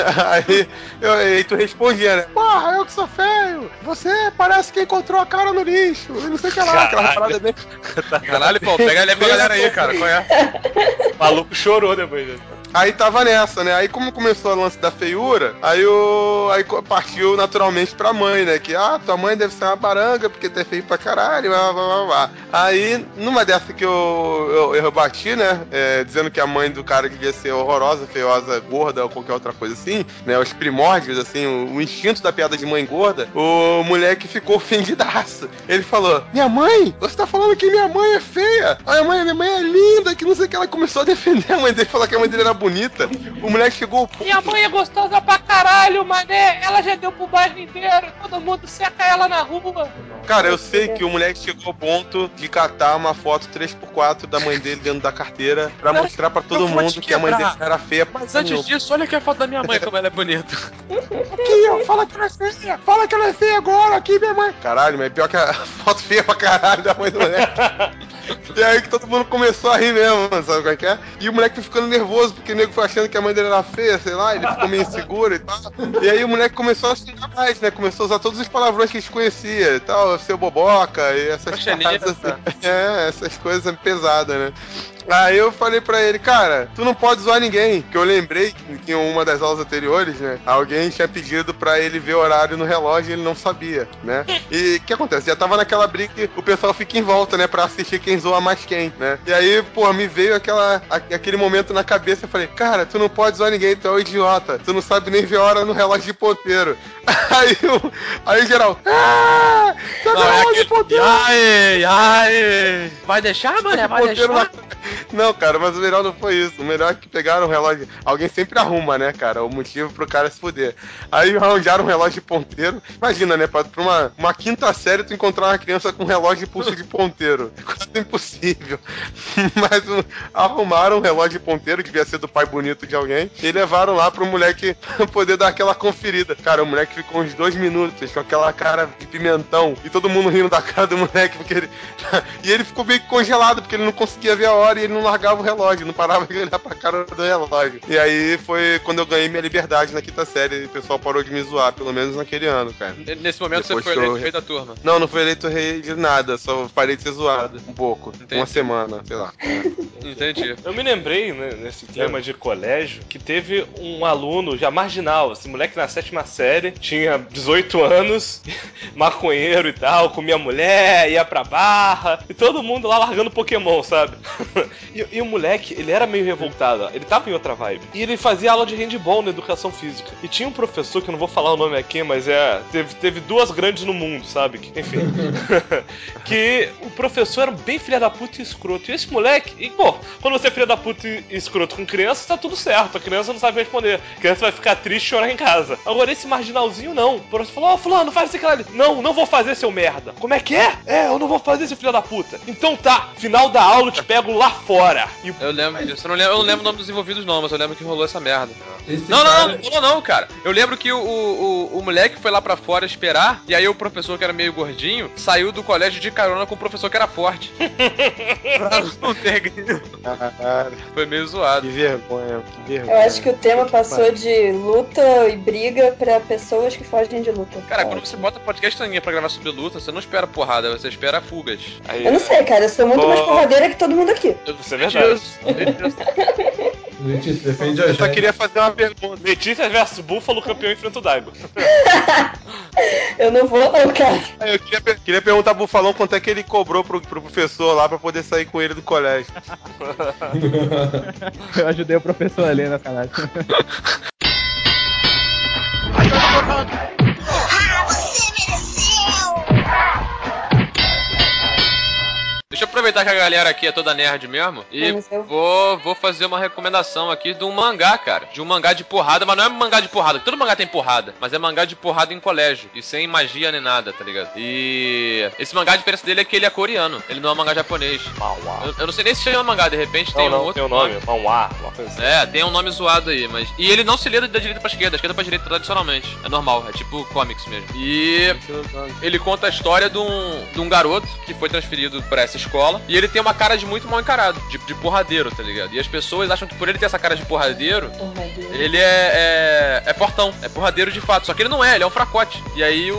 Aí tu respondia, né? Porra, eu que sou feio. Você parece que encontrou a cara no lixo. E não sei o que lá, aquela parada bem... Caralho, pô, pega leve a galera aí, cara. Qual é? O maluco chorou depois disso. Aí tava nessa, né? Aí como começou o lance da feiura, aí partiu naturalmente pra mãe, né? Que, tua mãe deve ser uma baranga, porque tu é feio pra caralho, blá, blá, blá, blá. Aí, numa dessa que eu bati, né? Dizendo que a mãe do cara devia ser horrorosa, feiosa, gorda ou qualquer outra coisa assim, né? Os primórdios, assim, o instinto da piada de mãe gorda, o moleque ficou ofendidaço. Ele falou, minha mãe? Você tá falando que minha mãe é feia? Minha mãe é linda, que não sei o que. Ela começou a defender a mãe dele, falar que a mãe dele era bonita. O moleque chegou... Minha mãe é gostosa pra caralho, mané. Ela já deu pro bairro inteiro. Todo mundo seca ela na rua. Cara, eu sei que o moleque chegou ao ponto de catar uma foto 3x4 da mãe dele dentro da carteira pra mostrar pra todo mundo que a mãe dele era feia. Mas antes disso, olha aqui a foto da minha mãe, como ela é bonita. Aqui, ó, fala que ela é feia. Fala que ela é feia agora, aqui, minha mãe. Caralho, mas é pior que a foto feia pra caralho da mãe do moleque. E aí que todo mundo começou a rir mesmo, sabe qual é que é? E o moleque ficando nervoso, porque o nego foi achando que a mãe dele era feia, sei lá, ele ficou meio inseguro e tal. E aí o moleque começou a xingar mais, né? Começou a usar todos os palavrões que a gente conhecia e tal, seu boboca e essas paradas assim. Essas coisas pesadas, né? Aí eu falei pra ele, cara, tu não pode zoar ninguém. Que eu lembrei que em uma das aulas anteriores, né? Alguém tinha pedido pra ele ver o horário no relógio e ele não sabia, né? E o que acontece? Já tava naquela briga que o pessoal fica em volta, né? Pra assistir quem zoa mais quem, né? E aí, pô, me veio aquele momento na cabeça. Eu falei, cara, tu não pode zoar ninguém, tu é um idiota. Tu não sabe nem ver a hora no relógio de ponteiro. Aí geral, não, é aquele... de ponteiro. Ai, vai deixar, mano? Vai deixar? Não, cara, mas o melhor não foi isso. O melhor é que pegaram o relógio. Alguém sempre arruma, né, cara? O motivo pro cara se fuder. Aí arranjaram um relógio de ponteiro. Imagina, né? Pra uma quinta série tu encontrar uma criança com um relógio de pulso de ponteiro. É quase impossível. Mas arrumaram um relógio de ponteiro, que devia ser do pai bonito de alguém, e levaram lá pro moleque poder dar aquela conferida. Cara, o moleque ficou uns 2 minutos com aquela cara de pimentão e todo mundo rindo da cara do moleque, porque ele... E ele ficou meio que congelado, porque ele não conseguia ver a hora e ele não largava o relógio, não parava de olhar pra cara do relógio. E aí foi quando eu ganhei minha liberdade na quinta série, e o pessoal parou de me zoar, pelo menos naquele ano, cara. Nesse momento Depois você foi que eu- eleito rei da turma. Não fui eleito rei de nada, só parei de ser zoado um pouco. Entendi. Uma semana, sei lá. Entendi. Eu me lembrei, né, nesse tema de colégio, que teve um aluno já marginal, esse moleque na 7ª série, tinha 18 anos, maconheiro e tal, comia mulher, ia pra barra, e todo mundo lá largando Pokémon, sabe? E o moleque, ele era meio revoltado, ele tava em outra vibe. E ele fazia aula de handball na educação física. E tinha um professor, que eu não vou falar o nome aqui, mas teve duas grandes no mundo, sabe? Enfim. Que o professor era bem filha da puta e escroto. E esse moleque, quando você é filha da puta e escroto com criança, tá tudo certo. A criança não sabe responder. A criança vai ficar triste e chorar em casa. Agora, esse marginalzinho, não. O professor falou, fulano, faz isso aqui. Não vou fazer, seu merda. Como é que é? Eu não vou fazer, seu filho da puta. Então tá, final da aula eu te pego lá fora. E Eu lembro disso. Eu não lembro o nome dos envolvidos, não, mas eu lembro que rolou essa merda. Esse Não cara- rolou não, cara. Eu lembro que o moleque foi lá pra fora esperar, e aí o professor, que era meio gordinho, saiu do colégio de carona com o professor que era forte. Pra não ter grito. Caralho, Foi meio zoado. que vergonha, que vergonha. Eu acho que o tema passou de luta e briga pra pessoas que fogem de luta. Cara, quando você bota podcast Tanguinha pra gravar sobre luta, você não espera porrada, você espera fugas. aí, Eu não sei, cara, eu sou muito mais porradeira que todo mundo aqui. Isso é verdade. Letícia, defende a Eu só gente. queria fazer uma pergunta. Letícia versus Búfalo, campeão em frente d'água. Eu não vou não, cara. Eu queria perguntar pro Bufalão quanto é que ele cobrou pro professor lá pra poder sair com ele do colégio. Eu ajudei o professor ali na canagem. Deixa eu aproveitar que a galera aqui é toda nerd mesmo e Vamos, eu- vou fazer uma recomendação aqui de um mangá, cara. De um mangá de porrada, mas não é mangá de porrada. Todo mangá tem porrada, mas é mangá de porrada em colégio. E sem magia nem nada, tá ligado? E esse mangá, a diferença dele é que ele é coreano. Ele não é um mangá japonês. Manhwa. Eu não sei nem se chama mangá, de repente tem um outro tem o nome. Manhwa, uma coisa assim. É, tem um nome zoado aí, mas... E ele não se lê da direita pra esquerda pra direita tradicionalmente. É normal, é tipo comics mesmo. E ele conta a história de um garoto que foi transferido pra essa escola. E ele tem uma cara de muito mal encarado, de porradeiro, tá ligado? E as pessoas acham que por ele ter essa cara de porradeiro, ele é portão, é porradeiro de fato. Só que ele não é, ele é um fracote. E aí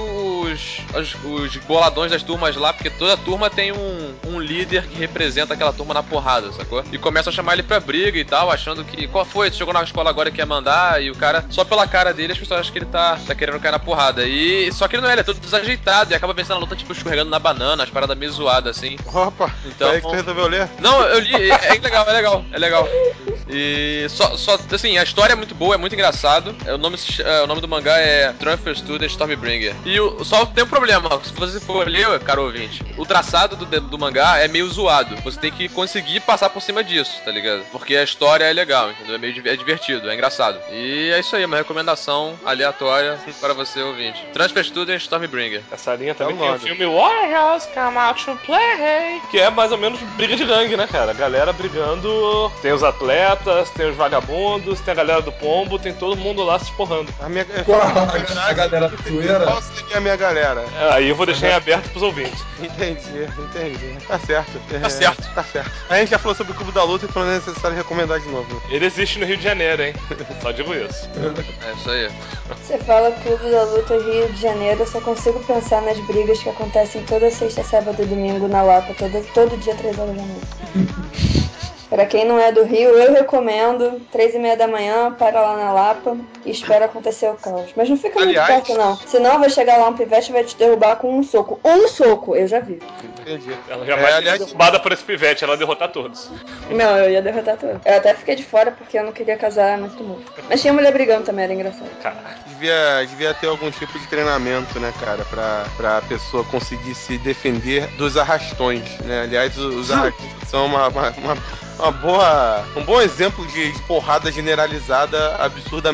os boladões das turmas lá, porque toda turma tem um líder que representa aquela turma na porrada, sacou? E começam a chamar ele pra briga e tal, achando que, qual foi? Tu chegou na escola agora e quer mandar, e o cara, só pela cara dele, as pessoas acham que ele tá querendo cair na porrada. E só que ele não é, ele é todo desajeitado e acaba vencendo a luta, tipo, escorregando na banana, as paradas meio zoadas, assim. Opa, Então, foi aí que tu resolveu ler? não, eu li, é legal. E só, assim, a história é muito boa, é muito engraçado. O nome do mangá é Transfer Student Stormbringer. E só tem um problema, se você for ler, caro ouvinte, o traçado do mangá é meio zoado. Você tem que conseguir passar por cima disso, tá ligado? Porque a história é legal, entendeu? É divertido, é engraçado. E é isso aí, uma recomendação aleatória para você, ouvinte. Transfer Student Stormbringer. Essa linha também É o tem o nome. filme Warriors Come Out to Play, que é mais ou menos briga de gangue, né, cara? A galera brigando, tem os atletas, tem os vagabundos, tem a galera do pombo, tem todo mundo lá se porrando. A minha A galera zoeira. Qual seria a minha galera? Aí eu vou deixar em aberto pros ouvintes. Entendi. Tá certo. Tá certo. Tá certo. A gente já falou sobre o Clube da Luta, então não é necessário recomendar de novo. Né? Ele existe no Rio de Janeiro, hein? Só digo isso. É isso aí. Você fala Clube da Luta Rio de Janeiro, eu só consigo pensar nas brigas que acontecem toda sexta, sábado e domingo na Lapa, todo dia 3 horas da noite. Pra quem não é do Rio, eu recomendo 3h30 da manhã, para lá na Lapa e espera acontecer o caos. Mas não fica muito Aliás- perto não, senão vai chegar lá um pivete e vai te derrubar com um soco. Um soco, eu já vi. Entendi. Ela jamais aliás- seria derrubada por esse pivete, ela ia derrotar todos. Não, eu ia derrotar tudo. Eu até fiquei de fora porque eu não queria casar muito novo. Mas tinha mulher brigando também, era engraçado. Cara, Devia ter algum tipo de treinamento, né, cara, pra pessoa conseguir se defender dos arrastões, né? Aliás, os arrastões são um bom exemplo de porrada generalizada absurdamente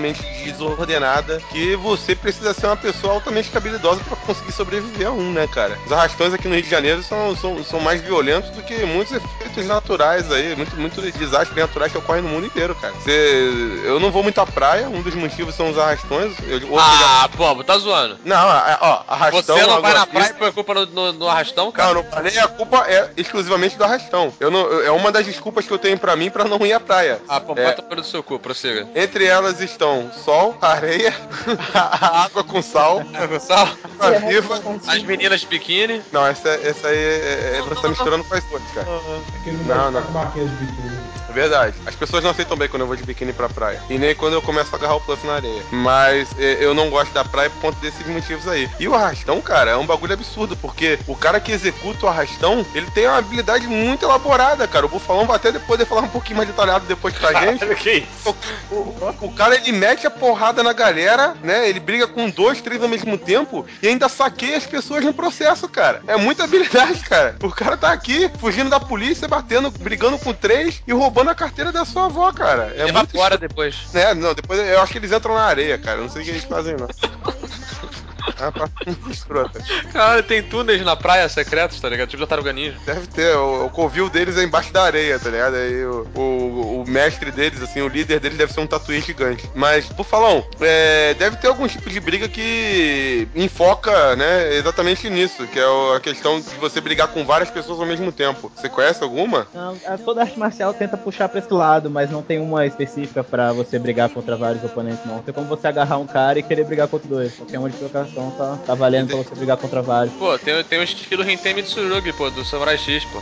desordenada, que você precisa ser uma pessoa altamente habilidosa pra conseguir sobreviver a um, né, cara? Os arrastões aqui no Rio de Janeiro são mais violentos do que muitos efeitos naturais aí, muito desastres naturais que ocorrem no mundo inteiro, cara. Eu não vou muito à praia, um dos motivos são os arrastões. Pô, tá zoando. Não, ó, arrastão... Você não vai na praia e põe a culpa no arrastão, cara? Não falei, a culpa é exclusivamente do arrastão. É uma das desculpas que eu tenho pra mim pra não ir à praia. Bota pelo seu cu, prossiga. Entre elas estão sol, areia, a água com sal. Água com sal? Água viva. As meninas de biquíni. Não, essa aí você tá misturando com as outras, cara. Aquele Não. não. Com marquinhas de biquíni. É verdade. As pessoas não aceitam bem quando eu vou de biquíni pra praia. E nem quando eu começo a agarrar o puff na areia. Mas eu não gosto da praia por conta desses motivos aí. E o arrastão, cara, é um bagulho absurdo, porque o cara que executa o arrastão, ele tem uma habilidade muito elaborada, cara. O Bufalão vai até depois de falar um pouquinho mais detalhado depois pra gente. Que isso? O cara, ele mete a porrada na galera, né? Ele briga com 2, 3 ao mesmo tempo e ainda saqueia as pessoas no processo, cara. É muita habilidade, cara. O cara tá aqui, fugindo da polícia, batendo, brigando com 3 e roubando a carteira da sua avó, cara. É muito... Evapora depois. Não, depois eu acho que eles entram na areia, cara. Não sei o que eles fazem, não. É uma parte muito escrota. Cara, tem túneis na praia secretos, tá ligado? Tipo da Tartaruga Ninja. Deve ter, o covil deles é embaixo da areia, tá ligado? Aí o mestre deles, assim, o líder deles deve ser um tatuí gigante. Mas, Bufalão, deve ter algum tipo de briga que enfoca, né, exatamente nisso, que é a questão de você brigar com várias pessoas ao mesmo tempo. Você conhece alguma? Não, toda arte marcial tenta puxar pra esse lado, mas não tem uma específica pra você brigar contra vários oponentes, não. Tem como você agarrar um cara e querer brigar contra 2. Qualquer uma de trocação tá valendo pra você brigar contra vários. Pô, tem o estilo Hintei Mitsurugi, pô, do Samurai X, pô.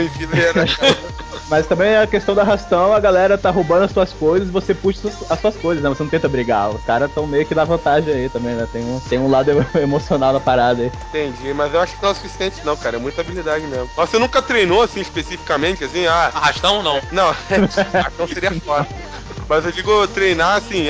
Mas também a questão da arrastão, a galera tá roubando as suas coisas, você puxa as suas coisas, né? Você não tenta brigar. Os caras tão meio que na vantagem aí também, né? Tem um lado emocional na parada aí. Entendi, mas eu acho que não é o suficiente não, cara. É muita habilidade mesmo. Mas você nunca treinou, assim, especificamente, assim, Arrastão, não. Não, arrastão seria foda. Mas eu digo treinar assim,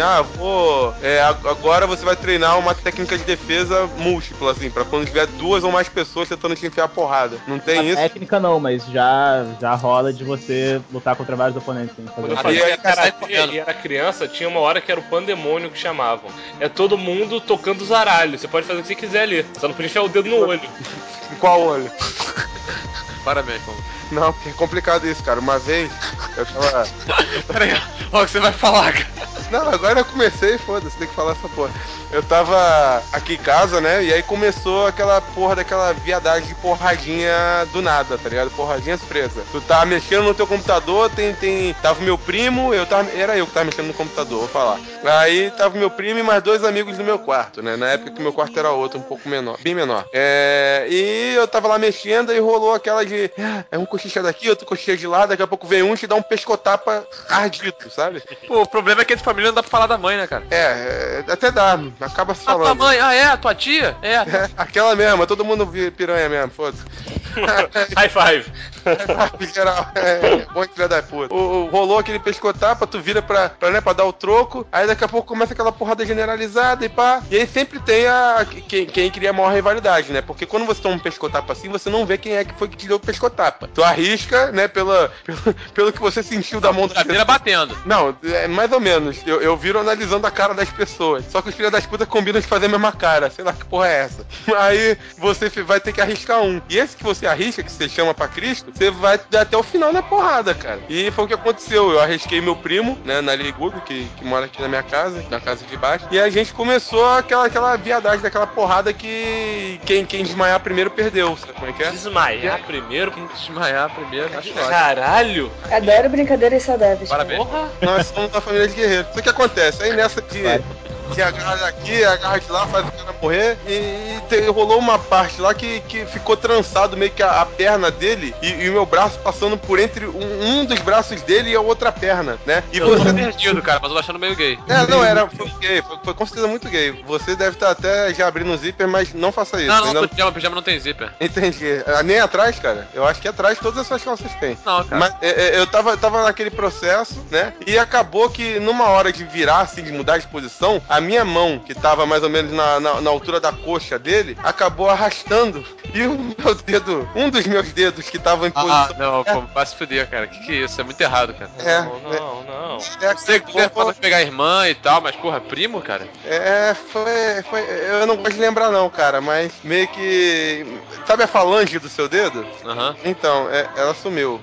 agora você vai treinar uma técnica de defesa múltipla, assim, pra quando tiver 2 ou mais pessoas tentando te enfiar a porrada. Não tem isso? Técnica não, mas já rola de você lutar contra vários oponentes. Sim, quando eu fazia karatê e era criança, tinha uma hora que era o pandemônio que chamavam. É todo mundo tocando os aralhos. Você pode fazer o que você quiser ali. Só não podia enfiar o dedo no olho. Em qual olho? Parabéns, pô. Não, porque é complicado isso, cara. Uma vez, eu tava... Peraí, olha o que você vai falar, cara. Não, agora eu comecei, foda-se, tem que falar essa porra. Eu tava aqui em casa, né, e aí começou aquela porra daquela viadagem de porradinha do nada, tá ligado? Porradinha surpresa. Tu tá mexendo no teu computador, tava meu primo, era eu que tava mexendo no computador, vou falar. Aí tava meu primo e mais 2 amigos no meu quarto, né, na época que meu quarto era outro, um pouco menor, bem menor. E eu tava lá mexendo e rolou aquela de, um cochicha daqui, outro cochicha de lá, daqui a pouco vem um e te dá um pescotapa ardido, sabe? Pô, o problema é que de família não dá pra falar da mãe, né, cara? Até dá, acaba se falando. A tua mãe, a tua tia? Aquela mesma, todo mundo vira piranha mesmo, foda-se. High five. Geral, bom filha da puta. Rolou aquele pescotapa, tu vira pra dar o troco, aí daqui a pouco começa aquela porrada generalizada e pá. E aí sempre tem quem cria a maior rivalidade, né? Porque quando você toma um pescotapa assim, você não vê quem é que foi que te deu o pescotapa. Tu arrisca, né, pelo que você sentiu da mão da pessoa. Batendo. Não, mais ou menos. Eu viro analisando a cara das pessoas. Só que os filhos das putas combinam de fazer a mesma cara. Sei lá que porra é essa. Aí você vai ter que arriscar um. E esse que você arrisca, que você chama pra Cristo, você vai dar até o final na porrada, cara. E foi o que aconteceu. Eu arrisquei meu primo, né, na Ligugo, que mora aqui na minha casa, na casa de baixo. E a gente começou aquela viadagem daquela porrada que quem desmaiar primeiro perdeu. Sabe como é que é? Desmaiar primeiro? Quem desmaiar primeiro, acho ótimo. Caralho! Adoro brincadeiras saudáveis. Parabéns. Nós somos uma família de guerreiros. Isso que acontece. Aí nessa de agarra daqui, agarra de lá, faz o cara morrer. E rolou uma parte lá que ficou trançado meio que a perna dele e o meu braço passando por entre um dos braços dele e a outra perna, né? E eu tô perdido, cara, mas eu tô achando meio gay. Foi gay, foi com certeza muito gay. Você deve estar até já abrindo o zíper, mas não faça isso. Não, pijama não tem zíper. Entendi. Nem atrás, cara. Eu acho que atrás todas as suas calças têm. Não, cara. Mas eu tava naquele processo, né? E acabou que numa hora de virar, assim, de mudar de posição, a minha mão, que tava mais ou menos na altura da coxa dele, acabou arrastando. E o meu dedo, um dos meus dedos que tava em posição... não, pô, vai se fuder, cara. Que é isso? É muito errado, cara. Não. É, Sei que você pode pegar a irmã e tal, mas porra, primo, cara? foi. Eu não gosto de lembrar, não, cara, mas meio que. Sabe a falange do seu dedo? Aham. Então, ela sumiu.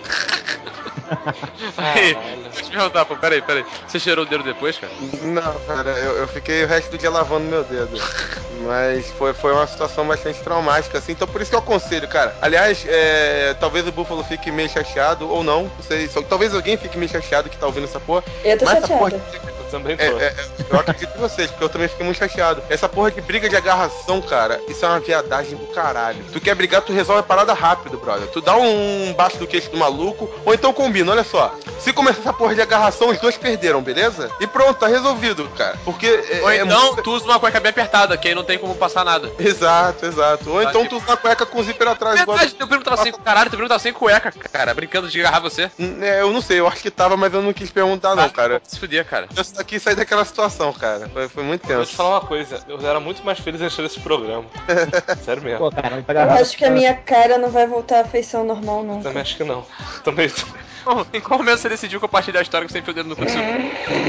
Aí, deixa eu te perguntar, pô, peraí. Você cheirou o dedo depois, cara? Não, cara, eu fiquei o resto do dia lavando meu dedo. Mas foi uma situação bastante traumática, assim. Então por isso que eu aconselho, cara. Aliás, talvez o Búfalo fique meio chateado, ou não sei. Talvez alguém fique meio chateado que tá ouvindo essa porra. Eu tô mas essa porra chateada. Eu também tô. eu acredito em vocês, porque eu também fiquei muito chateado. Essa porra de briga de agarração, cara, isso é uma viadagem do caralho. Tu quer brigar, tu resolve a parada rápido, brother. Tu dá um baixo do queixo do maluco, ou então combina, olha só. Se começar essa porra de agarração, os dois perderam, beleza? E pronto, tá resolvido, cara. Porque Ou então tu usa uma cueca bem apertada, que aí não tem como passar nada. Exato. Ou então tu usa a cueca com o zíper atrás. Verdade, teu primo tava sem... Caralho, teu primo tava sem cueca, cara, brincando de agarrar você. Eu não sei, eu acho que tava, mas eu não quis perguntar não, cara. Se fuder, cara. Eu só quis sair daquela situação, cara. Foi muito Vou te tenso. falar uma coisa, eu era muito mais feliz em assistir esse programa. Sério mesmo. Pô, cara, não tá Eu agarrado. acho que a minha cara não vai voltar à feição normal, não. Também acho que não. Também. Bom, em qual momento você decidiu compartilhar a história que você enfiou o dedo no cu do seu primo?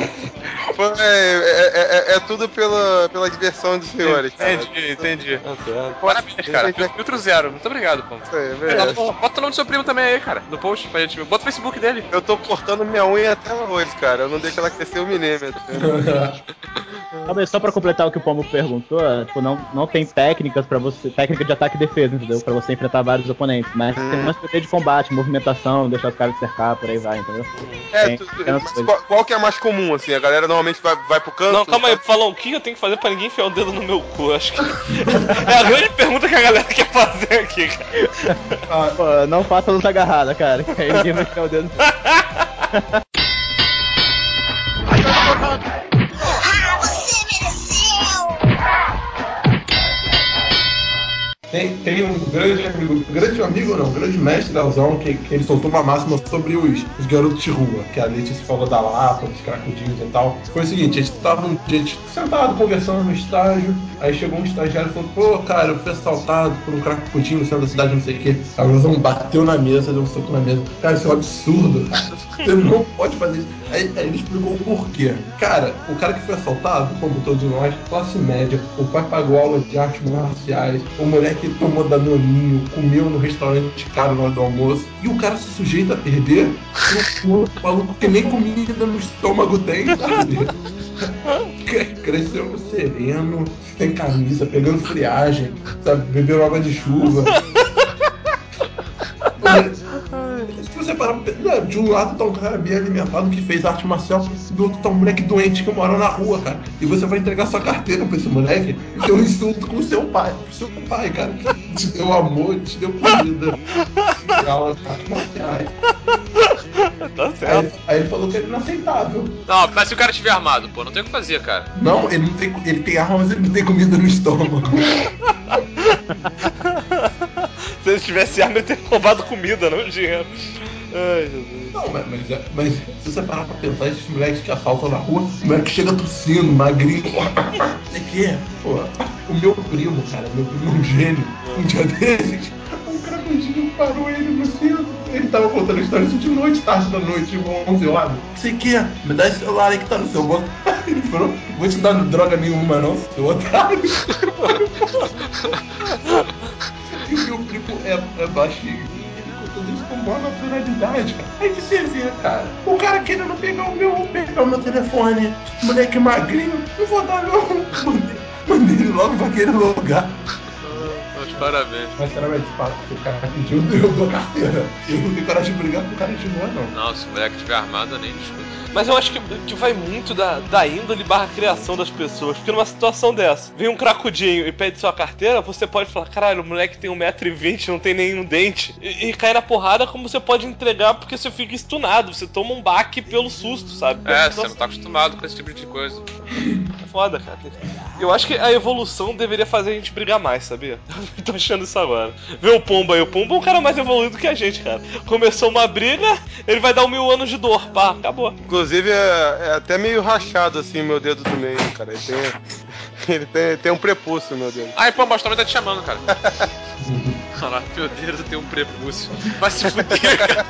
É tudo pela diversão dos senhores, cara. Entendi. Tá certo. Parabéns, cara. Filtro zero. Muito obrigado, pô. Isso aí, beleza. Bota o nome do seu primo também aí, cara, no post pra gente ver. Bota o Facebook dele. Eu tô cortando minha unha até hoje, cara. Eu não deixo ela crescer 1 milímetro. Talvez só pra completar o que o Pombo perguntou, tipo, não tem técnicas pra você. Técnica de ataque e defesa, entendeu? Pra você enfrentar vários oponentes. Mas tem uma estratégia de combate, movimentação, deixar os caras cercar, por aí vai, entendeu? Mas qual que é a mais comum, assim? A galera normalmente vai pro canto? Não, calma aí, Falão, o que eu tenho que fazer pra ninguém enfiar o dedo no meu cu? Acho que é a grande pergunta que a galera quer fazer aqui, cara. Pô, não faça luta agarrada, cara. Que aí ninguém vai ficar o dedo. Tem um grande amigo não, um grande mestre da Alzão, que ele soltou uma máxima sobre os garotos de rua, que a Letícia falou da Lapa, dos cracudinhos e tal. Foi o seguinte, a gente tava um dia sentado conversando no estágio, aí chegou um estagiário e falou, pô, cara, eu fui assaltado por um cracudinho no centro da cidade, não sei o quê. A Alzão bateu na mesa, deu um soco na mesa. Cara, isso é um absurdo, cara. Você não pode fazer isso. Aí ele explicou o porquê. Cara, o cara que foi assaltado, como todos nós, classe média, o pai pagou aula de artes marciais, o moleque tomou danoninho, comeu no restaurante caro na hora do almoço, e o cara se sujeita a perder pro outro maluco que nem comida no estômago tem, sabe? Cresceu no sereno, sem camisa, pegando friagem, sabe? Bebeu água de chuva. Se você parar pra pensar, de um lado tá um cara bem alimentado que fez arte marcial, do outro tá um moleque doente que mora na rua, cara. E você vai entregar sua carteira pra esse moleque e ter um insulto com o seu pai. O seu pai, cara, que te deu amor, te deu comida. E aula de artes marciais. Tá certo. Aí ele falou que era inaceitável. Não, mas se o cara estiver armado, pô, não tem o que fazer, cara. Não, ele não tem, ele tem arma, mas ele não tem comida no estômago. Se ele tivesse arma, ele teria roubado comida, não dinheiro. Ai, Jesus. Não, mas se você parar pra pensar, esses moleques que assaltam na rua, o moleque chega tossindo, magrinho. Isso aqui é, pô, o meu primo, cara, meu primo é um gênio. Um dia desses, um cracudinho parou ele no centro. Ele tava contando a história isso de noite, tarde da noite, tipo 11 horas. Você quer? Me dá esse celular aí que tá no seu bolso. Ele falou, vou te dar droga nenhuma não, seu otário. E o meu primo é baixinho. Tudo isso com boa naturalidade, cara. Aí você vê, cara, o cara querendo pegar o meu telefone, moleque magrinho, não vou dar não. Mandei ele logo pra aquele lugar. Meus parabéns. Mas sinceramente, se o cara pediu, eu dou carteira. Eu não tenho coragem de brigar com o cara de rua, não. Não, se o moleque estiver armado, eu nem discuto. Mas eu acho que vai muito da índole barra criação das pessoas. Porque numa situação dessa, vem um cracudinho e pede sua carteira, você pode falar, caralho, o moleque tem 1,20 m, não tem nenhum dente. E cair na porrada como você pode entregar porque você fica estunado, você toma um baque pelo susto, sabe? É, você não tá acostumado com esse tipo de coisa. É foda, cara. Eu acho que a evolução deveria fazer a gente brigar mais, sabia? Tô achando isso agora. Vê o Pombo aí. O Pombo é um cara mais evoluído que a gente, cara. Começou uma briga, ele vai dar 1000 anos de dor. Pá, acabou. Inclusive, é até meio rachado, assim, meu dedo do meio, cara. Ele tem um prepúcio, meu dedo. Ai, Pombo, também tá te chamando, cara. Caralho, meu dedo tem um prepúcio. Vai se fuder, cara.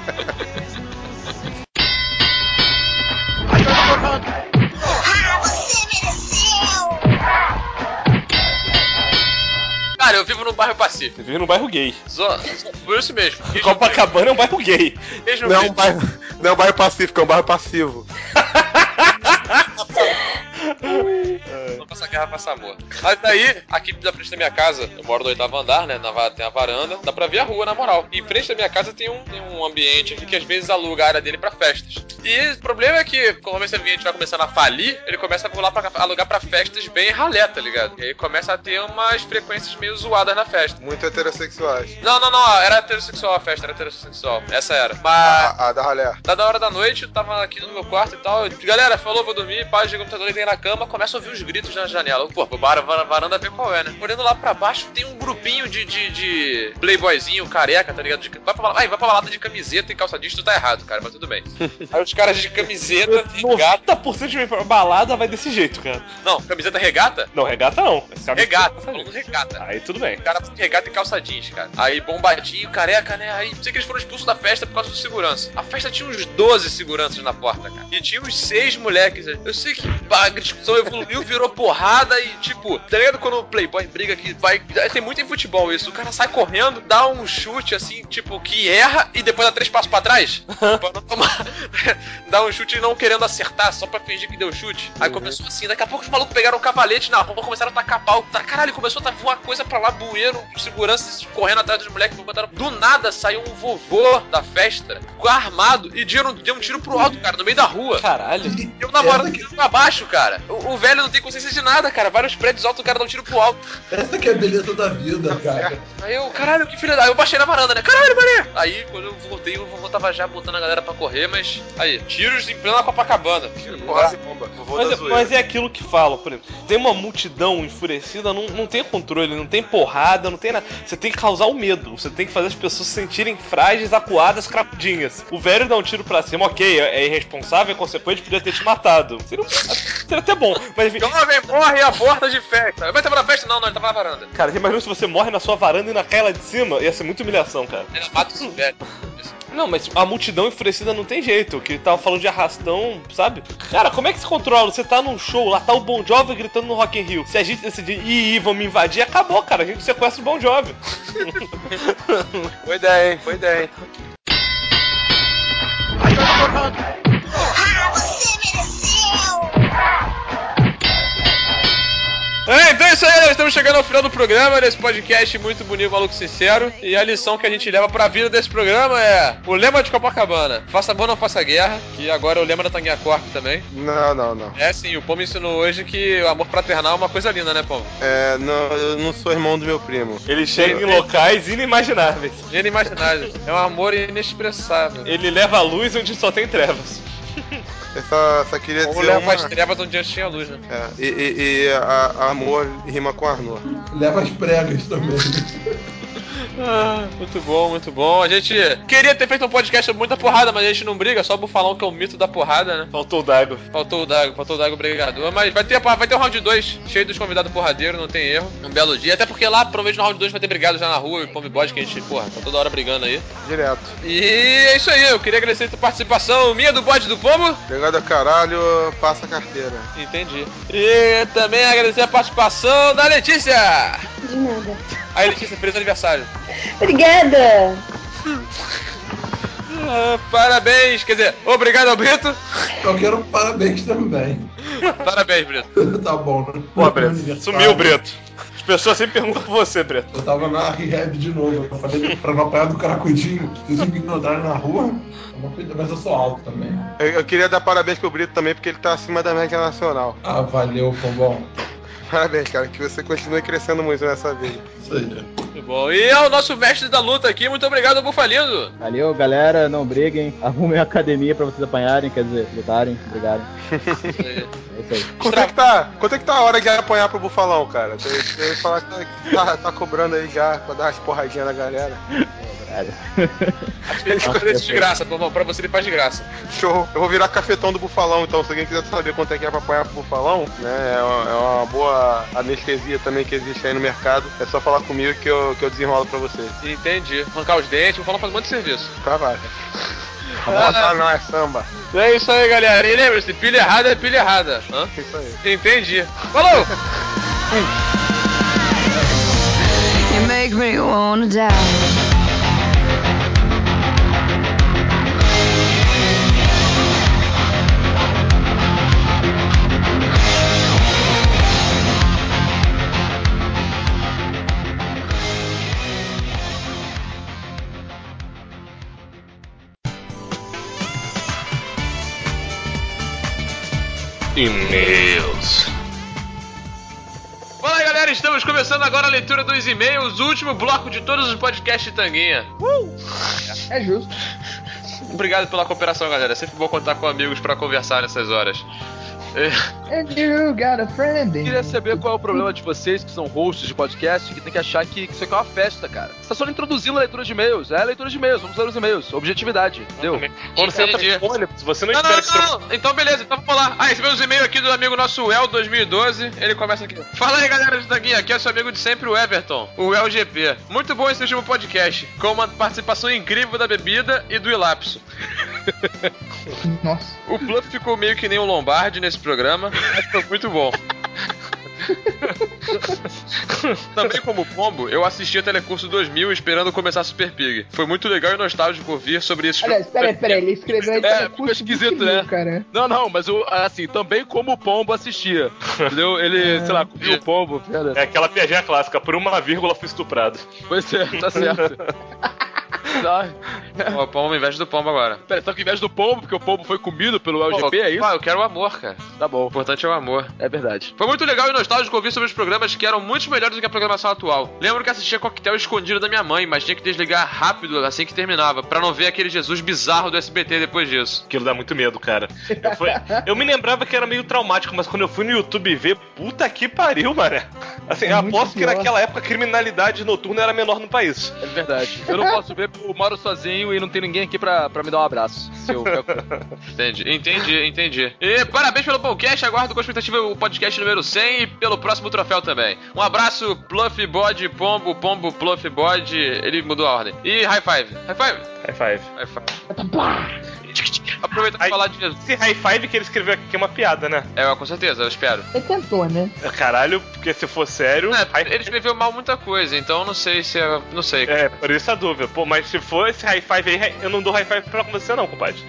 Cara, eu vivo num bairro pacífico. Você vive num bairro gay. Por isso mesmo. Copacabana é um bairro gay. Não é um bairro pacífico, é um bairro passivo. Não passa guerra, passa amor. Mas daí, aqui da frente da minha casa, eu moro no 8º andar, né? Tem a varanda, dá pra ver a rua, na moral. E em frente da minha casa tem um ambiente aqui que às vezes aluga a área dele pra festas. E o problema é que, como esse ambiente vai começando a falir, ele começa a pular pra alugar pra festas bem ralé, tá ligado? E aí começa a ter umas frequências meio zoadas na festa. Muito heterossexuais. Não, era heterossexual a festa, era heterossexual. Essa era. Mas. Da ralé. Tá da hora da noite, eu tava aqui no meu quarto e tal. Galera, falou, vou dormir, pá, chega o computador e tem na cama, começa a ouvir os gritos na janela. Pô, varanda ver qual é, né? Olhando lá pra baixo, tem um grupinho de playboyzinho, careca, tá ligado? Vai pra balada de camiseta e calça jeans, tu tá errado, cara, mas tudo bem. Aí os caras de camiseta, regata. 90% de minha balada vai desse jeito, cara. Não, camiseta regata? Não, regata não. Regata, falando regata. Aí tudo bem. O cara regata e calça jeans, cara. Aí bombadinho, careca, né? Aí sei que eles foram expulsos da festa por causa do segurança. A festa tinha uns 12 seguranças na porta, cara. E tinha uns 6 moleques. Eu sei que a discussão evoluiu, virou porrada e tipo, tá ligado quando o Playboy briga que vai. Tem muito em futebol isso. O cara sai correndo, dá um chute assim, tipo, que erra e depois dá 3 passos pra trás. Pra não tomar. Dá um chute não querendo acertar, só pra fingir que deu chute. Aí começou assim, daqui a pouco os malucos pegaram o cavalete na rua, começaram a tacar pau. Caralho, começou a voar coisa pra lá, bueiro, os seguranças correndo atrás dos moleques, botaram. Do nada saiu um vovô da festa, armado, e deu um tiro pro alto, cara, no meio da rua. Caralho. E o namorado tirou pra baixo, cara. O velho não tem consciência de nada, cara. Vários prédios altos, o cara dá um tiro pro alto. Essa que é a beleza da vida, cara. Aí eu, caralho, que filha da... Aí eu baixei na varanda, né? Caralho, mané! Aí, quando eu voltei, o vovô tava já botando a galera pra correr, mas... Aí, tiros em plena Copacabana. Porra, bomba. Mas é aquilo que falo, por exemplo, tem uma multidão enfurecida, não tem controle, não tem porrada, não tem nada. Você tem que causar o medo, você tem que fazer as pessoas se sentirem frágeis, acuadas, crapudinhas. O velho dá um tiro pra cima, ok, é irresponsável, é consequente, podia ter te matado. Seria até bom, mas enfim. Jovem morre à porta de festa. Vai tava na festa? Não, ele tava na varanda. Cara, imagina se você morre na sua varanda e na cai lá de cima, ia ser muita humilhação, cara. Ele mata esse velho. Não, mas a multidão enfurecida não tem jeito, que ele tava falando de arrastão, sabe? Cara, como é que se controla? Você tá num show, lá tá o Bon Jovi gritando no Rock in Rio. Se a gente decidir, vamos invadir, acabou, cara. A gente sequestra o Bon Jovi. Boa ideia, hein? Boa ideia, hein? Então é isso aí, nós estamos chegando ao final do programa, desse podcast muito bonito, maluco, sincero. E a lição que a gente leva pra vida desse programa é o lema de Copacabana: faça amor, não faça guerra. Que agora é o lema da Tanguinha Corp também. Não. É sim, o Pomo ensinou hoje que o amor fraternal é uma coisa linda, né, Pomo? Não, eu não sou irmão do meu primo. Ele chega em locais inimagináveis. Inimaginável. É um amor inexpressável. Ele leva a luz onde só tem trevas. Eu só queria Ou dizer leva as trevas onde antes tinha luz, né? Amor rima com Arnô. Leva as pregas também. Muito bom, muito bom. A gente queria ter feito um podcast sobre muita porrada, mas a gente não briga, só por falar que é o mito da porrada, né? Faltou o Dago. Faltou o Dago brigador. Mas vai ter o round 2, cheio dos convidados porradeiros, não tem erro. Um belo dia. Até porque lá, provavelmente no round 2 vai ter brigado já na rua, e Pombo e Bode, que a gente, tá toda hora brigando aí. Direto. E é isso aí, eu queria agradecer a tua participação, minha, do Bode, do Pombo. Obrigado a caralho, passa a carteira. Entendi. E também agradecer a participação da Letícia. De nada. Aí, Letícia, feliz aniversário. Obrigada! Parabéns, quer dizer, obrigado ao Brito. Eu quero parabéns também. Parabéns, Brito. Tá bom, né? Pô, Brito, sumiu o Brito. As pessoas sempre perguntam por você, Brito. Eu tava na rehab de novo. Eu falei pra não apanhar do caracudinho. Vocês me encontraram na rua. Mas eu sou alto também. Eu queria dar parabéns pro Brito também, porque ele tá acima da média nacional. Ah, valeu, Pombom. Parabéns, cara, que você continue crescendo muito nessa vida. Isso aí. Muito bom. E é o nosso mestre da luta aqui. Muito obrigado, Bufalindo. Valeu, galera. Não briguem. Arrumem a academia pra vocês apanharem, quer dizer, lutarem. Obrigado. É isso aí. Quanto é que tá a hora de apanhar pro Bufalão, cara? Tem que falar que tá cobrando aí já pra dar umas porradinhas na galera. Ele faz de graça, pra você ele faz de graça. Show. Eu vou virar cafetão do Bufalão, então se alguém quiser saber quanto é que é pra apanhar pro Bufalão, né? É uma boa anestesia também que existe aí no mercado. É só falar comigo que eu desenrolo pra vocês. Entendi. Arrancar os dentes, vou falar faz um monte de serviço. Tá, vai. Não é samba. É isso aí, galera. E lembre-se, pilha errada é pilha errada. Hã? É isso aí. Entendi. Falou! You make me wanna die. E-mails. Fala aí, galera, estamos começando agora a leitura dos e-mails, o último bloco de todos os podcasts de Tanguinha. É justo. Obrigado pela cooperação, galera. É sempre bom contar com amigos pra conversar nessas horas. And you got a friend. Queria saber qual é o problema de vocês que são hosts de podcast que tem que achar que isso aqui é uma festa, cara. Você tá só introduzindo a leitura de e-mails. É a leitura de e-mails, vamos ler os e-mails. Objetividade, entendeu? Quando você entra em ônibus, você não espera que Não. Então beleza, então vamos lá. Recebemos um e-mail aqui do amigo nosso El 2012. Ele começa aqui. Fala aí, galera de Tanguinha. Aqui é seu amigo de sempre, o Everton, o El GP. Muito bom esse último podcast, com uma participação incrível da bebida e do Ilapso. Nossa. O Pluff ficou meio que nem um Lombardi nesse programa, mas foi muito bom. Também como pombo, eu assisti a Telecurso 2000 esperando começar Super Pig. Foi muito legal e nostálgico ouvir sobre isso. Aliás, peraí, ele escreveu aí ficou esquisito, né? Cara. Não, mas assim, também como o pombo assistia. Entendeu? Ele, sei lá, comiu o pombo. É aquela piadinha clássica, por uma vírgula fui estuprado. Pois é, tá certo. O pombo invés do pombo agora. Pera, tá com inveja do pombo, porque o pombo foi comido pelo LGP, é isso? Ah, eu quero o amor, cara. Tá bom. O importante é o amor. É verdade. Foi muito legal e nostálgico ouvir sobre os programas que eram muito melhores do que a programação atual. Lembro que assistia Coquetel escondido da minha mãe, mas tinha que desligar rápido assim que terminava, pra não ver aquele Jesus bizarro do SBT depois disso. Aquilo dá muito medo, cara. Eu me lembrava que era meio traumático, mas quando eu fui no YouTube ver, puta que pariu, mané. Assim, eu aposto que naquela época a criminalidade noturna era menor no país. É verdade. Eu não posso ver porque eu moro sozinho e não tem ninguém aqui pra me dar um abraço. Se eu... Entendi. E parabéns pelo podcast, aguardo com expectativa o podcast número 100 e pelo próximo troféu também. Um abraço, Pluff, Bode, Pombo, Pluff, Bode, ele mudou a ordem. E high five. Aproveita pra falar de Jesus. Esse high five que ele escreveu aqui é uma piada, né? É, com certeza, eu espero. Ele tentou, né? Caralho, porque se for sério... Ele escreveu mal muita coisa, então não sei se é... Não sei. É, por isso a dúvida. Pô, mas se for esse high five aí, eu não dou high five pra você não, compadre.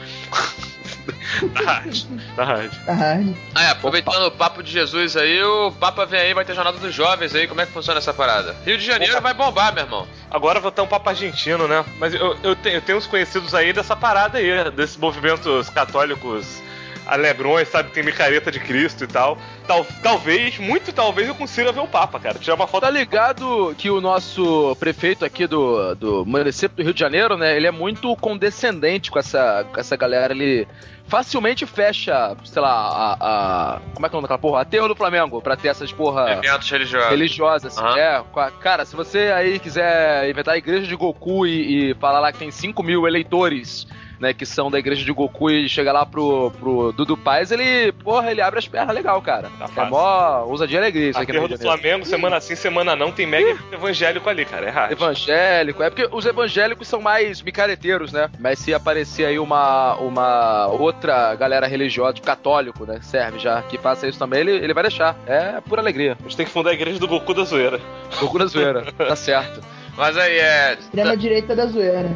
Tá hard. Aproveitando o papo de Jesus aí, o Papa vem aí, vai ter jornada dos jovens aí, como é que funciona essa parada? Rio de Janeiro vai bombar, meu irmão. Agora vai ter um papo argentino, né? Mas eu tenho uns conhecidos aí dessa parada aí, desses movimentos católicos alegrões, sabe? Tem micareta de Cristo e tal. Talvez eu consiga ver o Papa, cara. Tirar uma foto. Tá ligado que o nosso prefeito aqui do município do Rio de Janeiro, né? Ele é muito condescendente com essa galera. Ele facilmente fecha, sei lá, como é que é o nome daquela porra? Aterro do Flamengo, pra ter essas porra... Eventos religiosas. Assim, cara, se você aí quiser inventar a igreja de Goku e falar lá que tem 5 mil eleitores, né, que são da igreja de Goku e chega lá pro Dudu Paz, ele abre as pernas legal, cara. É mó ousadia e alegria isso aqui no Rio de Janeiro. Flamengo, semana sim, semana não, tem mega evangélico ali, cara, é raro. Evangélico, é porque os evangélicos são mais micareteiros, né? Mas se aparecer aí uma outra galera religiosa, de católico, né, serve já, que faça isso também, ele vai deixar. É pura alegria. A gente tem que fundar a igreja do Goku da zoeira. Goku da zoeira, tá certo. Mas aí Extrema direita da zoeira.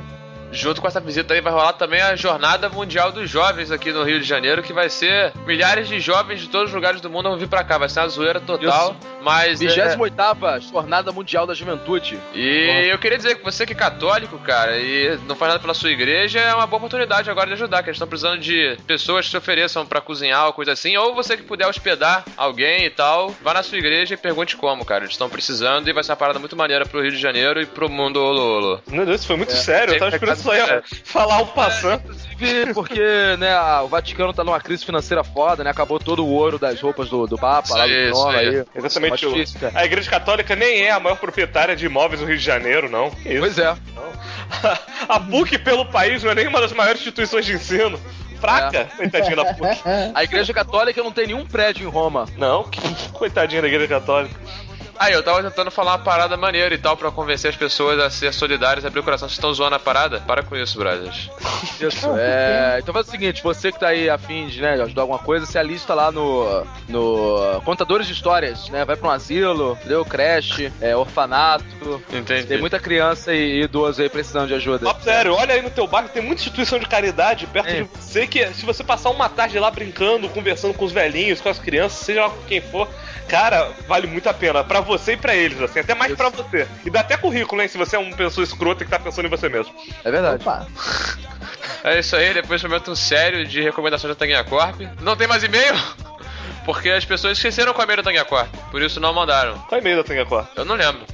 junto com essa visita aí vai rolar também a Jornada Mundial dos Jovens aqui no Rio de Janeiro, que vai ser milhares de jovens de todos os lugares do mundo vão vir pra cá. Vai ser uma zoeira total, Isso. mas... 28ª Jornada Mundial da Juventude. E eu queria dizer que você que é católico, cara, e não faz nada pela sua igreja, é uma boa oportunidade agora de ajudar, que eles estão precisando de pessoas que se ofereçam pra cozinhar ou coisa assim, ou você que puder hospedar alguém e tal, vá na sua igreja e pergunte como, cara. Eles estão precisando e vai ser uma parada muito maneira pro Rio de Janeiro e pro mundo olo. Meu Deus, isso foi muito sério, eu tava esperando só ia falar um passando. Inclusive porque, né, o Vaticano tá numa crise financeira foda, né, acabou todo o ouro das roupas do Papa, lá do trono aí. Exatamente. A Igreja Católica nem é a maior proprietária de imóveis no Rio de Janeiro, não. Que isso? Pois é. Não. A PUC pelo país não é nem uma das maiores instituições de ensino. Fraca, coitadinha da PUC. A Igreja Católica não tem nenhum prédio em Roma. Não, coitadinha da Igreja Católica. Aí, eu tava tentando falar uma parada maneira e tal pra convencer as pessoas a ser solidárias e abrir o coração. Vocês estão zoando a parada? Para com isso, brothers. Isso, então faz o seguinte, você que tá aí afim de, né, ajudar alguma coisa, se alista lá no Contadores de Histórias, né, vai pra um asilo, entendeu? Creche, orfanato. Entendi. Tem muita criança e idoso aí precisando de ajuda. Sério, olha aí no teu bairro, tem muita instituição de caridade perto de você que, se você passar uma tarde lá brincando, conversando com os velhinhos, com as crianças, seja lá com quem for, cara, vale muito a pena. Pra você e pra eles, assim, até mais pra você. E dá até currículo, hein, se você é uma pessoa escrota que tá pensando em você mesmo. É verdade. Opa. É isso aí, depois do momento sério de recomendações da Tanguinha Corp. Não tem mais e-mail? Porque as pessoas esqueceram qual é o e-mail da Tanguinha Corp. Por isso não mandaram. Qual é o e-mail da Tanguinha Corp? Eu não lembro.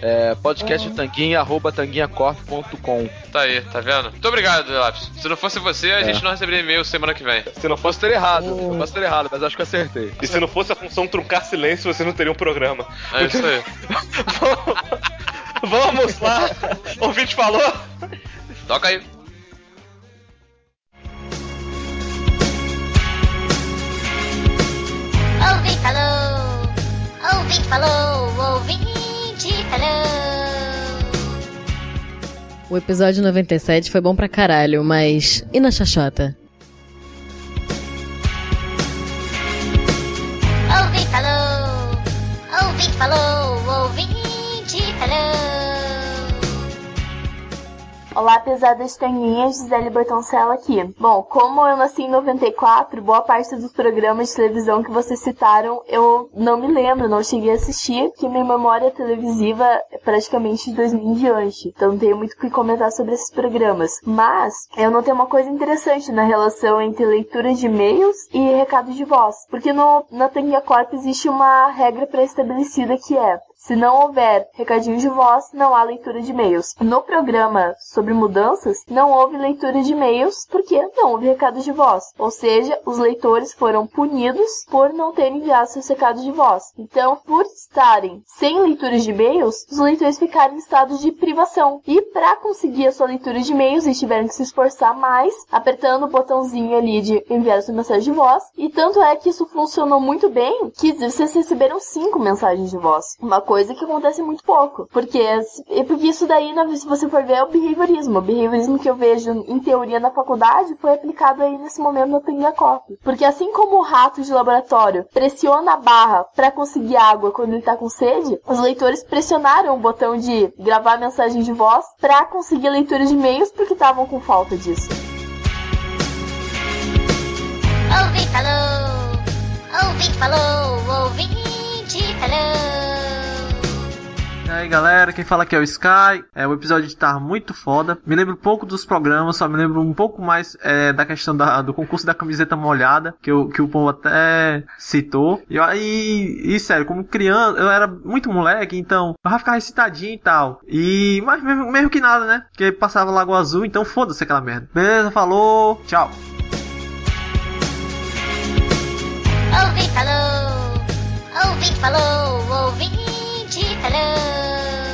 podcasttanguinha@tanguinhacorp.com. Tá aí, tá vendo? Muito obrigado, Lápis. Se não fosse você, a gente não receberia e-mail semana que vem. Se não Posso ter errado, mas acho que acertei. E se não fosse a função truncar silêncio, você não teria um programa. É isso aí. Vamos lá. O ouvinte falou? Toca aí. Ouvinte falou, ouvinte falou, ouvinte falou. O episódio 97 foi bom pra caralho, mas e na Xoxota? Ouvinte falou, ouvinte falou, ouvinte falou. Olá, pesadas tanguinhas, Gisele Bertoncella aqui. Bom, como eu nasci em 94, boa parte dos programas de televisão que vocês citaram eu não me lembro, não cheguei a assistir, porque minha memória televisiva é praticamente de 2000 em diante, então não tenho muito o que comentar sobre esses programas. Mas eu notei uma coisa interessante na relação entre leitura de e-mails e recado de voz, porque na Tanguinha Corp existe uma regra pré-estabelecida que é: se não houver recadinho de voz, não há leitura de e-mails. No programa sobre mudanças, não houve leitura de e-mails porque não houve recado de voz. Ou seja, os leitores foram punidos por não terem enviado seus recados de voz. Então, por estarem sem leitura de e-mails, os leitores ficaram em estado de privação. E para conseguir a sua leitura de e-mails, eles tiveram que se esforçar mais, apertando o botãozinho ali de enviar sua mensagem de voz. E tanto é que isso funcionou muito bem que vocês receberam 5 mensagens de voz. Uma coisa que acontece muito pouco. Porque isso daí, se você for ver, é o behaviorismo. O behaviorismo que eu vejo em teoria na faculdade foi aplicado aí nesse momento na Tanguinha Corp. Porque assim como o rato de laboratório pressiona a barra para conseguir água quando ele tá com sede, os leitores pressionaram o botão de gravar mensagem de voz para conseguir a leitura de e-mails porque estavam com falta disso. Ouvinte falou, ouvinte falou, ouvinte falou. E aí galera, quem fala aqui é o Sky. O episódio tá muito foda. Me lembro um pouco dos programas, só me lembro um pouco mais da questão do concurso da camiseta molhada, que o povo até citou. E sério, como criança, eu era muito moleque, então eu já ficava excitadinho e tal. Mas mesmo que nada, né? Porque passava Lagoa Azul, então foda-se aquela merda. Beleza, falou, tchau. Ouvinte falou, ouvinte falou, ouvinte falou.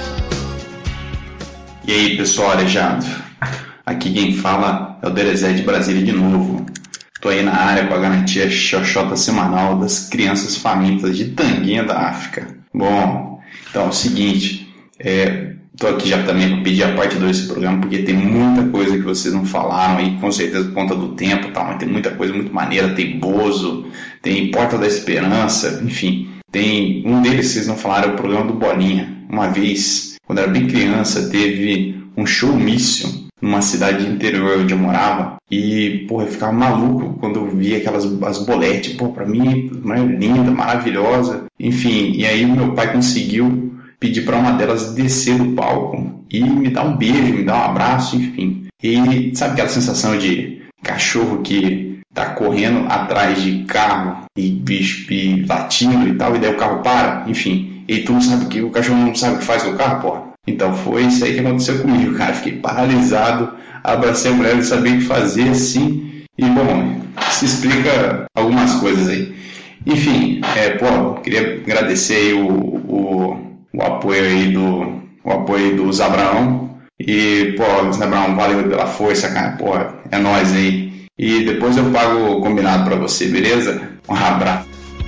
E aí pessoal arejado, aqui quem fala é o Derezé de Brasília de novo. Tô aí na área com a garantia xoxota semanal das crianças famintas de Tanguinha da África. Bom, então é o seguinte, tô aqui já também para pedir a parte 2 desse programa, porque tem muita coisa que vocês não falaram aí, com certeza por conta do tempo e tal, mas tem muita coisa muito maneira, tem Bozo, tem Porta da Esperança, enfim. Tem um deles que vocês não falaram, é o programa do Bolinha. Uma vez, quando eu era bem criança, teve um showmício numa cidade interior onde eu morava. E, porra, eu ficava maluco quando eu via as boletes. Pô, pra mim, linda, maravilhosa. Enfim, e aí meu pai conseguiu pedir pra uma delas descer do palco e me dar um beijo, me dar um abraço, enfim. E sabe aquela sensação de cachorro que tá correndo atrás de carro e bicho e latindo e tal, e daí o carro para, enfim. E tu não sabe o que, o cachorro não sabe o que faz com o carro, porra. Então foi isso aí que aconteceu comigo, cara. Fiquei paralisado, abracei a mulher, não sabia o que fazer, assim. E bom, isso explica algumas coisas aí. Enfim, queria agradecer aí o apoio aí do Zabrão. E, pô, Zabrão, valeu pela força, cara. Pô, é nóis aí. E depois eu pago o combinado pra você, beleza? Um abraço.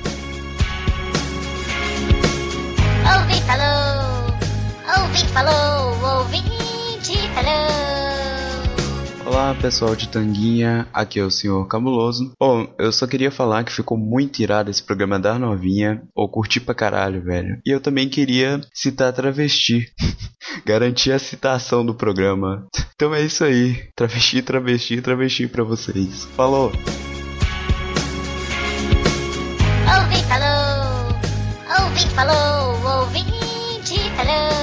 Ouvinte falou, ouvinte falou. Olá pessoal de Tanguinha, aqui é o Senhor Cabuloso. Eu só queria falar que ficou muito irado esse programa da novinha. Curti pra caralho, velho. E eu também queria citar Travesti. Garantir a citação do programa. Então é isso aí. Travesti pra vocês. Falou! Ouvinte falou, ouvinte falou.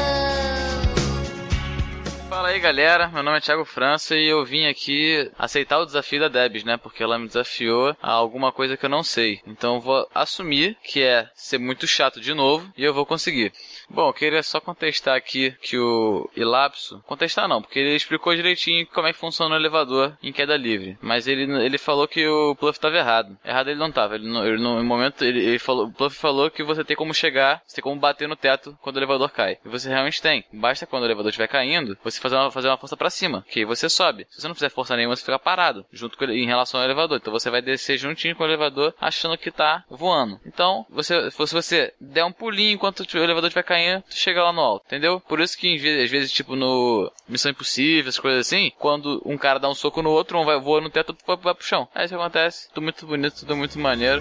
Fala aí galera, meu nome é Thiago França e eu vim aqui aceitar o desafio da Debs, né? Porque ela me desafiou a alguma coisa que eu não sei. Então eu vou assumir que é ser muito chato de novo e eu vou conseguir. Bom, eu queria só contestar aqui que o Ilapso... Contestar não, porque ele explicou direitinho como é que funciona o elevador em queda livre. Mas ele falou que o Pluff estava errado. Errado ele não estava. No momento, o Pluff falou que você tem como chegar, você tem como bater no teto quando o elevador cai. E você realmente tem. Basta quando o elevador estiver caindo, você fazer uma força pra cima, que aí você sobe. Se você não fizer força nenhuma, você fica parado, junto com ele, em relação ao elevador. Então você vai descer juntinho com o elevador, achando que tá voando. Então, se você der um pulinho enquanto o elevador estiver caindo, tu chega lá no alto, entendeu? Por isso que às vezes, tipo no Missão Impossível, essas coisas assim, quando um cara dá um soco no outro, um vai voar no teto, outro vai pro chão. Aí isso acontece. Tudo muito bonito, tudo muito maneiro.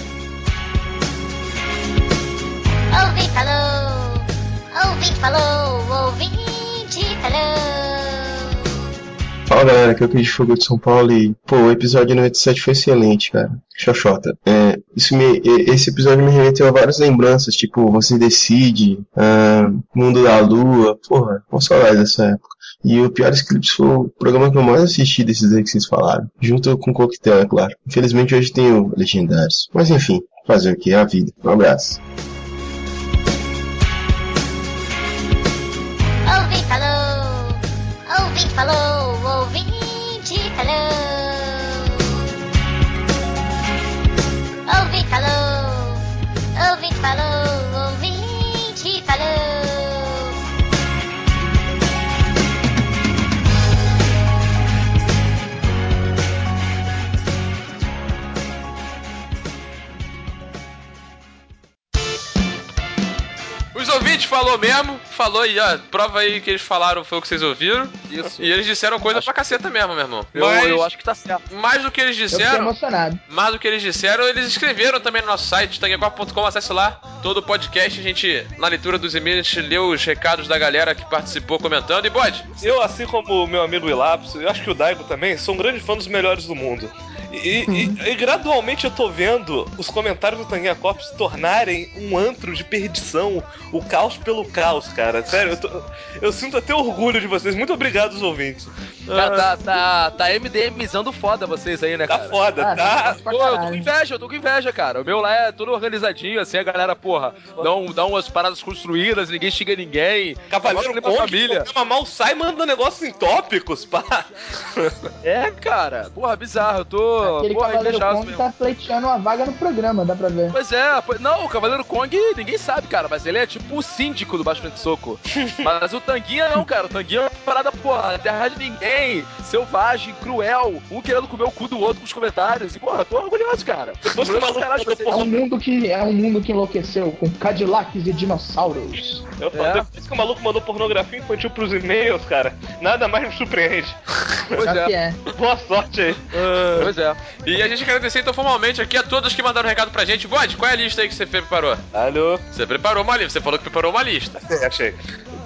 Ouvinte falou, ouvinte falou. Fala galera, aqui é o Cris de Fogo de São Paulo e, o episódio 97 foi excelente, cara. Xoxota. Esse episódio me remeteu a várias lembranças, tipo, Você Decide, Mundo da Lua, com saudade dessa época. E o Piores Clips foi o programa que eu mais assisti desses aí que vocês falaram, junto com o Coquetel, é claro. Infelizmente hoje tem o Legendários. Mas enfim, fazer o que? É a vida. Um abraço. Ouvinte falou, ouvinte falou. Ouvinte falou, ouvinte falou, ouvinte falou. Os ouvintes falou mesmo, falou aí, ó, prova aí que eles falaram foi o que vocês ouviram. Isso. E eles disseram coisa pra caceta mesmo, meu irmão. Eu acho que tá certo. Mais do que eles Eu fiquei disseram, emocionado. mais do que eles disseram, eles escreveram também no nosso site, tanguecorp.com, acesse lá. Todo o podcast, a gente, na leitura dos e-mails, leu os recados da galera que participou comentando. E bode? Eu, assim como o meu amigo Ilapso, eu acho que o Daigo também, sou um grande fã dos melhores do mundo. E gradualmente eu tô vendo os comentários do Tanguinha Corp se tornarem um antro de perdição, o caos pelo caos, cara. Sério, eu sinto até orgulho de vocês. Muito obrigado, os ouvintes. Cara, tá MDMizando foda vocês aí, né, cara? Tá foda, tá? Pô, eu tô com inveja, cara. O meu lá é tudo organizadinho, assim, a galera, dá umas paradas construídas, ninguém xinga ninguém. Cavaleiro Kong, família. Mal sai manda negócio em tópicos, pá. É, cara. Bizarro. Eu tô... Aquele Cavaleiro Kong mesmo. tá pleiteando uma vaga no programa, dá pra ver. Pois é, não, o Cavaleiro Kong ninguém sabe, cara, mas ele é tipo o síndico do Baixo Frente Soco. Mas o Tanguinha não, cara, o Tanguinha é uma parada, terra de ninguém, selvagem, cruel, um querendo comer o cu do outro com os comentários, e tô orgulhoso, cara. É um mundo que enlouqueceu com Cadillacs e dinossauros. Depois que o maluco mandou pornografia infantil pros e-mails, cara, nada mais me surpreende. Pois é. Boa sorte aí. Pois é. E a gente quer agradecer então formalmente aqui a todos que mandaram recado pra gente. Bode, qual é a lista aí que você preparou? Alô? Você preparou uma lista, você falou que preparou uma lista. Achei.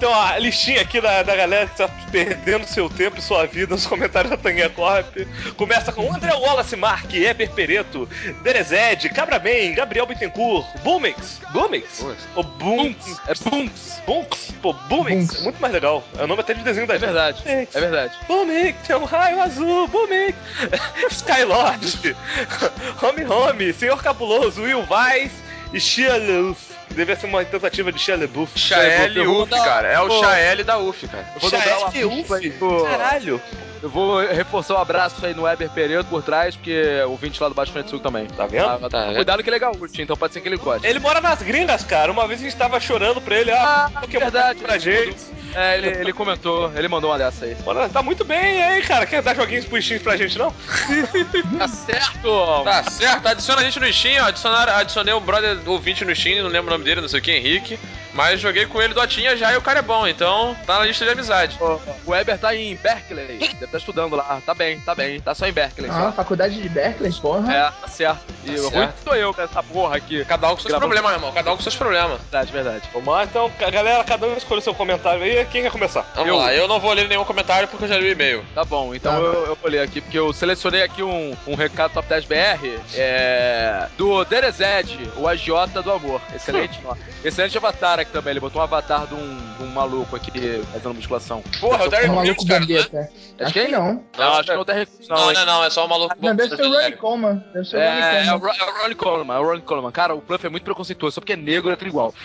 ter uma listinha aqui da galera que tá perdendo seu tempo e sua vida nos comentários da Tanguinha Corp. Começa com André Wallace, Mark, Eber Pereto, Derezed, Cabraman, Gabriel Bittencourt, Boomix? Ou Boomix? É Boomix. Bunks? Pô, Boomix. Muito mais legal. É o nome até de desenho da gente. É verdade. Boomix, é um raio azul, Boomix. Skylord, Home, Senhor Cabuloso, Will Weiss e Shia LaBeouf. Deve ser uma tentativa de Shia LaBeouf. Shael Uf, cara. É o Shael da UF, cara. Eu vou dobrar uma Uf, aí caralho. Eu vou reforçar o abraço aí no Weber Pereto por trás, porque o ouvinte lá do Baixo Frente Sul também. Tá vendo? Cuidado que ele é gaúcho, então pode ser que ele goste. Ele mora nas gringas, cara. Uma vez a gente tava chorando pra ele. Verdade. Pra gente. Ele comentou, ele mandou uma dessa aí. Mano, tá muito bem aí, cara. Quer dar joguinhos pro Steam pra gente, não? Tá certo! Tá certo, adiciona a gente no Steam, adicionei um brother ouvinte no Steam, não lembro o nome dele, não sei o que, Henrique. Mas joguei com ele dotinha já e o cara é bom, então tá na lista de amizade. O Weber tá em Berkeley, deve estar estudando lá. Tá bem, tá só em Berkeley. Ah, faculdade de Berkeley, porra. É, tá certo. E o ruim sou eu com essa porra aqui. Cada um com seus problemas, irmão, cada um com seus problemas. Verdade. Vamos lá, então, galera, cada um escolhe o seu comentário aí. Quem quer começar? Vamos lá, eu não vou ler nenhum comentário porque eu já li o e-mail. Tá bom, então eu vou ler aqui, porque eu selecionei aqui um recado Top 10 BR do Derezed, o agiota do amor. Excelente nome. Excelente avatar aqui também, ele botou um avatar de um maluco aqui fazendo musculação. Porra, o Derek Um maluco cara, bombeta. né? Acho que não. Não, acho que não é o Derek Não, é só o maluco Não, deve ser o Ronnie Coleman. É o Ronnie Coleman, o Ronnie Coleman. Cara, o Pluff é muito preconceituoso, só porque é negro é tudo igual.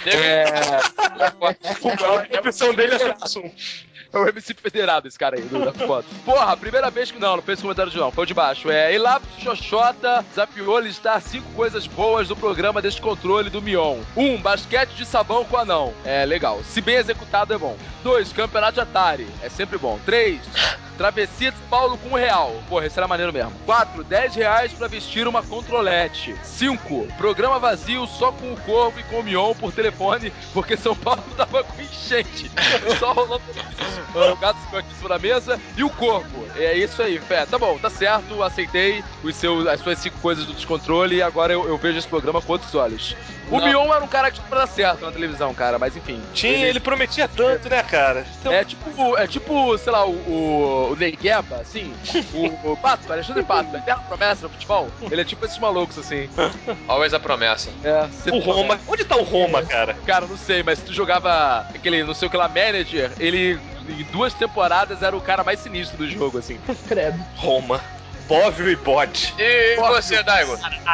A opção dele é Samsung. É o MC federado, esse cara aí, da foto. Porra, primeira vez que não fez comentário de não, foi o de baixo. Elap Xoxota desafiou listar 5 coisas boas do programa Descontrole do Mion. 1. Basquete de sabão com anão. É legal. Se bem executado é bom. 2. Campeonato de Atari. É sempre bom. 3. Travessia de Paulo com R$1. Porra, esse era maneiro mesmo. 4. R$10 pra vestir uma controlete. 5. Programa vazio só com o Corvo e com o Mion por telefone, porque São Paulo tava com enchente. Só rolando o gato ficou aqui sobre a mesa e o Corvo. É isso aí, Fé. Tá bom, tá certo, aceitei as suas 5 coisas do Descontrole e agora eu vejo esse programa com outros olhos. O Mion era um cara que tinha pra dar certo na televisão, cara, mas enfim. Ele prometia tanto, né, cara? Então... É tipo, sei lá, o Negueba, assim. O Pato, Alexandre Pato, eterna promessa no futebol. Ele é tipo esses malucos, assim. Always a promessa. O Roma. Onde tá o Roma, cara? Cara, não sei, mas se tu jogava aquele, não sei o que lá, manager, ele em 2 temporadas era o cara mais sinistro do jogo, assim. Credo. Roma. Bóvio e bode. E você, Daigo?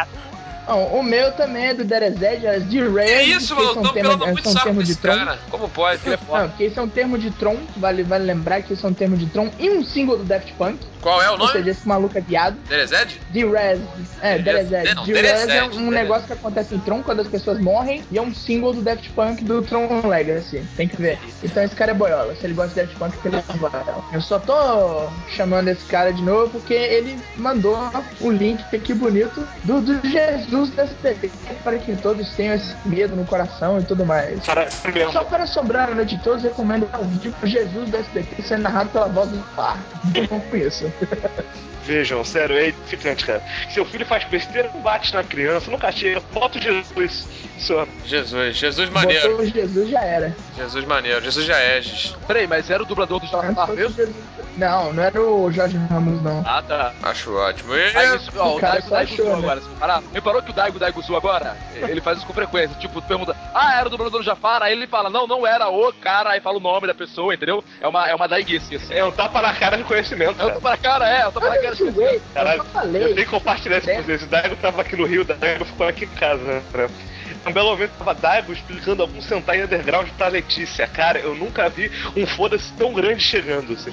O meu também é do Derezed, as de Red. É isso, mano, tô pelando muito saco desse cara. Como pode? Não, porque isso é um termo de Tron, vale lembrar que isso é um termo de Tron e um single do Daft Punk. Qual é o nome? Ou seja, esse maluco é viado. Derezed? D-Rez. Derezed. D-Rez é um Derezed. negócio que acontece em Tron quando as pessoas morrem e é um single do Daft Punk do Tron Legacy. Tem que ver. Então esse cara é boiola. Se ele gosta de Daft Punk, ele é boiola. Eu só tô chamando esse cara de novo porque ele mandou o link aqui bonito do Jesus da SBT para que todos tenham esse medo no coração e tudo mais. Só para sobrar a noite de todos, recomendo o vídeo Jesus da SBT sendo narrado pela voz do Par. Muito bom com isso. Vejam, sério, é edificante, cara. Seu filho faz besteira, não bate na criança, não castiga, bota o Jesus. Jesus maneiro. Botou o Jesus já era. Jesus maneiro, Jesus já é. Peraí, mas era o dublador do Jorge mesmo? Não era o Jorge Ramos, não. Ah, tá. Acho ótimo. O Daigo Zu agora, você reparou que o Daigo Zu agora, ele faz isso com frequência, tipo, tu pergunta, era o dublador do Jafar, aí ele fala, não era o cara, aí fala o nome da pessoa, entendeu? É uma daiguice, assim. É um tapa na cara de conhecimento, cara. É um tapa na cara, é um tapa na cara de conhecimento. Caralho, eu tenho que compartilhar isso com vocês. O Daigo tava aqui no Rio, o Daigo ficou aqui em casa, né? Um belo momento tava Daigo explicando algum Sentai Underground pra Letícia. Cara, eu nunca vi um foda-se tão grande chegando, assim.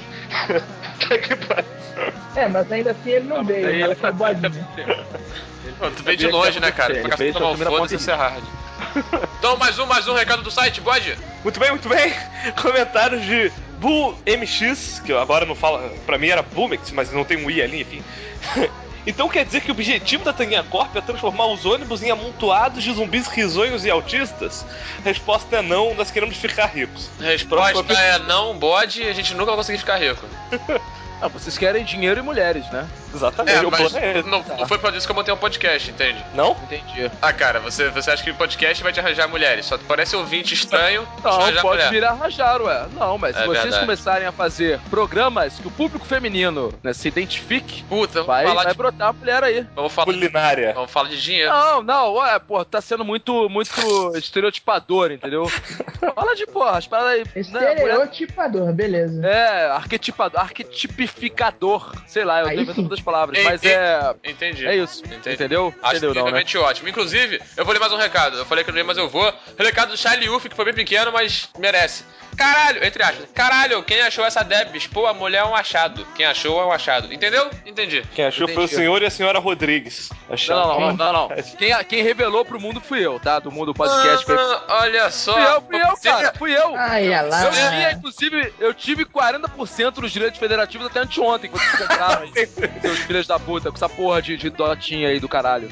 Mas ainda assim ele não veio, ela foi boazinha. Tu veio de longe, né, cara? Ele fez tomar um foda-se, isso é hard. Então, mais um recado do site, bode? Muito bem. Comentários de Bull MX, que eu agora não falo, pra mim era Boomix, mas não tem um I ali, enfim. Então quer dizer que o objetivo da Tanguinha Corp é transformar os ônibus em amontoados de zumbis risonhos e autistas? A resposta é não, nós queremos ficar ricos. A resposta é não, bode, a gente nunca vai conseguir ficar rico. Ah, vocês querem dinheiro e mulheres, né? Exatamente, o mas plano é esse. não foi por isso que eu montei um podcast, entende? Não? Entendi. Ah, cara, você acha que o podcast vai te arranjar mulheres? Só parece ouvinte estranho. Não, arranjar pode mulher. virar arranjar, ué. Não, mas se É vocês verdade. começarem a fazer programas que o público feminino, né, se identifique, Puta, vai falar brotar a mulher aí. Vamos falar Culinária. Vamos falar de dinheiro. Não, ué, pô, tá sendo muito estereotipador, entendeu? Fala de, porra, as paradas aí. Estereotipador, beleza. É, arquetipificador. Sei lá, eu Aí tô inventando sim. outras palavras, mas é. Entendi. É isso. Entendi. Entendeu? Acho Entendeu, não, né? incrivelmente ótimo. Inclusive, eu vou ler mais um recado. Eu falei que eu não ia, mas eu vou. O recado do Charlie Uff, que foi bem pequeno, mas merece. Caralho, entre aspas. Caralho, quem achou essa Debs? Pô, a mulher é um achado. Quem achou é um achado. Entendeu? Entendi. Quem achou foi o senhor e a senhora Rodrigues. Não. Quem revelou pro mundo fui eu, tá? Do mundo podcast. Olha só. Fui eu, cara. Fui eu. Ai, lá. Eu tive 40% dos direitos federativos até anteontem, que vocês compraram aí. Seus filhos da puta, com essa porra de dotinha aí do caralho.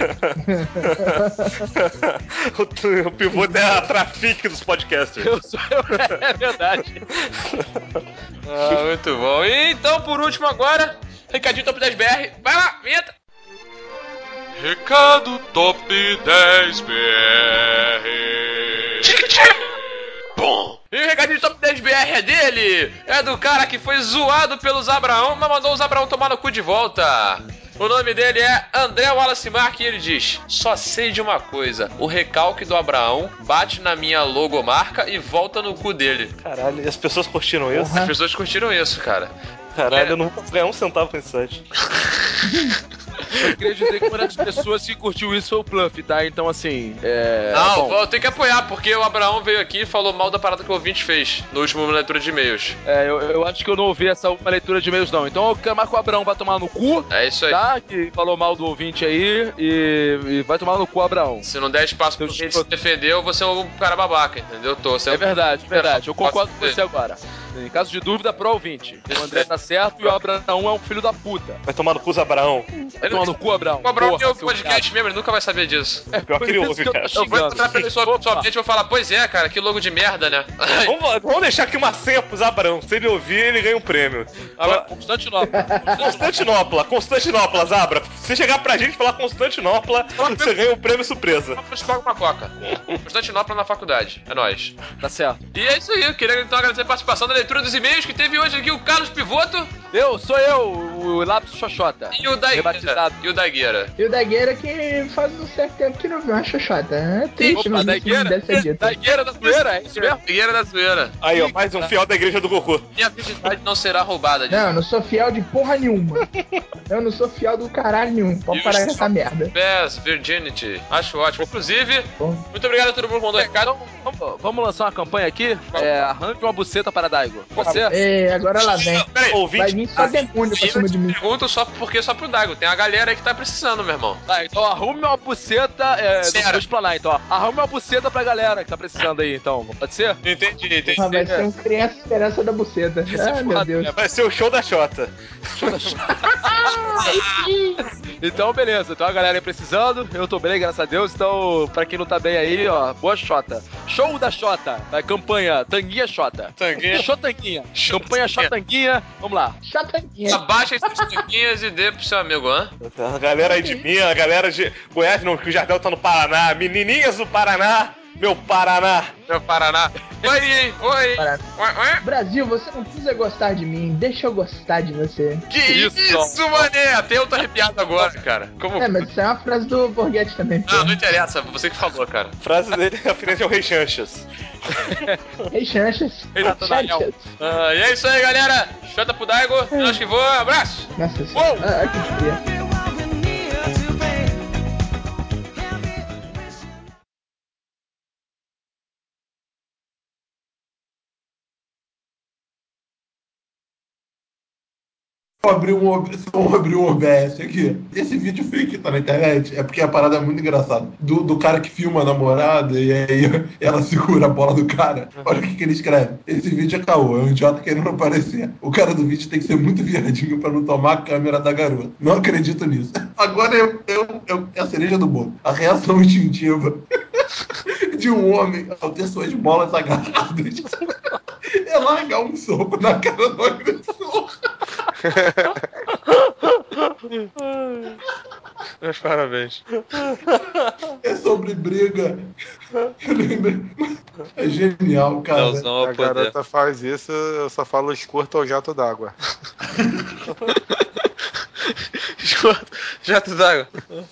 O pivô é a trafique dos podcasters. É verdade. Muito bom. E então, por último agora, recadinho Top 10 BR. Vai lá, vinheta. Recado Top 10 BR. Bom. E o recadinho Top 10 BR é dele. É do cara que foi zoado pelos Abraão, mas mandou os Abraão tomar no cu de volta. O nome dele é André Wallace Mark e ele diz: só sei de uma coisa, o recalque do Abraão bate na minha logomarca e volta no cu dele. Caralho, e as pessoas curtiram isso? As pessoas curtiram isso, cara. Caralho, eu não vou ganhar um centavo com esse site. Eu queria dizer que uma das pessoas que curtiu isso foi o Pluff, tá? Então, assim, Não, bom. eu tenho que apoiar, porque o Abraão veio aqui e falou mal da parada que o ouvinte fez no último leitura de e-mails. Eu acho que eu não ouvi essa última leitura de e-mails, não. Então eu quero marcar o Abraão pra tomar no cu. É isso aí. Tá? Que falou mal do ouvinte aí e vai tomar no cu, Abraão. Se não der espaço pro ouvinte se defender, eu vou ser um cara babaca, entendeu? É verdade. Eu concordo com você agora. Em caso de dúvida, pro ouvinte. O André tá certo e o Abraão é um filho da puta. Vai tomar no cu, Abraão. Vai tomar no cu, Abraão. O Abraão Porra, tem o seu podcast cara. mesmo, ele nunca vai saber disso. Pior que ele ouve, cara. Eu vou entrar pra ele somente e vou falar: pois é, cara, que logo de merda, né? Vamos deixar aqui uma senha pros Abraão. Se ele ouvir, ele ganha um prêmio. Constantinopla, Zabra. Se você chegar pra gente e falar Constantinopla, você ganha um prêmio surpresa. Vamos pagar uma coca. Constantinopla na faculdade. É nóis. Tá certo. E é isso aí. Eu queria então agradecer a participação da leitura dos e-mails que teve hoje aqui o Carlos Pivoto. Sou eu, o Lápis Xoxota. E o Dagueira. E o Dagueira que faz um certo tempo que não viu uma Xoxota. É triste, Opa, Dagueira da zoeira, é isso mesmo? Dagueira da zoeira. Aí, ó, mais um fiel da igreja do Goku. Minha virgindade não será roubada. Não, eu não sou fiel de porra nenhuma. Eu não sou fiel do caralho nenhum. Pode parar com essa merda. Best Virginity. Acho ótimo. Inclusive, muito obrigado a todo mundo que mandou recado. Vamos lançar uma campanha aqui? Arranque uma buceta para Daigo. Você? Agora ela vem. Peraí, vai vir só demônio pra cima de mim. Pergunto só pro Daigo. Tem a galera aí que tá precisando, meu irmão. Tá, então arrume uma buceta. Vou explanar, então. Arrume uma buceta pra galera que tá precisando aí, então. Pode ser? Entendi. Vai ser um criança esperança da buceta. Ah, meu Deus. Vai ser o show da Xota. Então, beleza. Então a galera aí precisando. Eu tô bem, graças a Deus. Então, pra quem não tá bem aí, ó, boa Xota. Show da Xota. Campanha Tanguinha Xota. Xotanguinha. Campanha Xotanguinha. Vamos lá. Xotanguinha. Abaixa esses tanguinhas e dê pro seu amigo, hã? A galera aí de Minas, a galera de Goiás, não, que o Jardel tá no Paraná. Menininhas do Paraná. Meu Paraná. Oi. Brasil, você não precisa gostar de mim. Deixa eu gostar de você. Que isso, mané? Até eu tô arrepiado agora, cara. Mas isso é uma frase do Borghetti também. Não interessa. Você que falou, cara. A frase dele referente ao Rei Chanchas. Rei Chanchas. E é isso aí, galera. Xota pro Daigo. Nós que voa. Abraço. Nossa senhora. Que fria. Vamos abrir um OBS aqui. Esse vídeo fake que tá na internet é porque a parada é muito engraçada. Do cara que filma a namorada e aí ela segura a bola do cara. Olha o que ele escreve. Esse vídeo é caô, é um idiota querendo aparecer. O cara do vídeo tem que ser muito viadinho pra não tomar a câmera da garota. Não acredito nisso. Agora é a cereja do bolo. A reação instintiva de um homem ao ter suas bolas agarradas é largar um soco na cara do agressor. Meus parabéns. É sobre briga. É genial, cara. A garota faz isso, eu só falo escorto ou jato d'água. Jato d'água.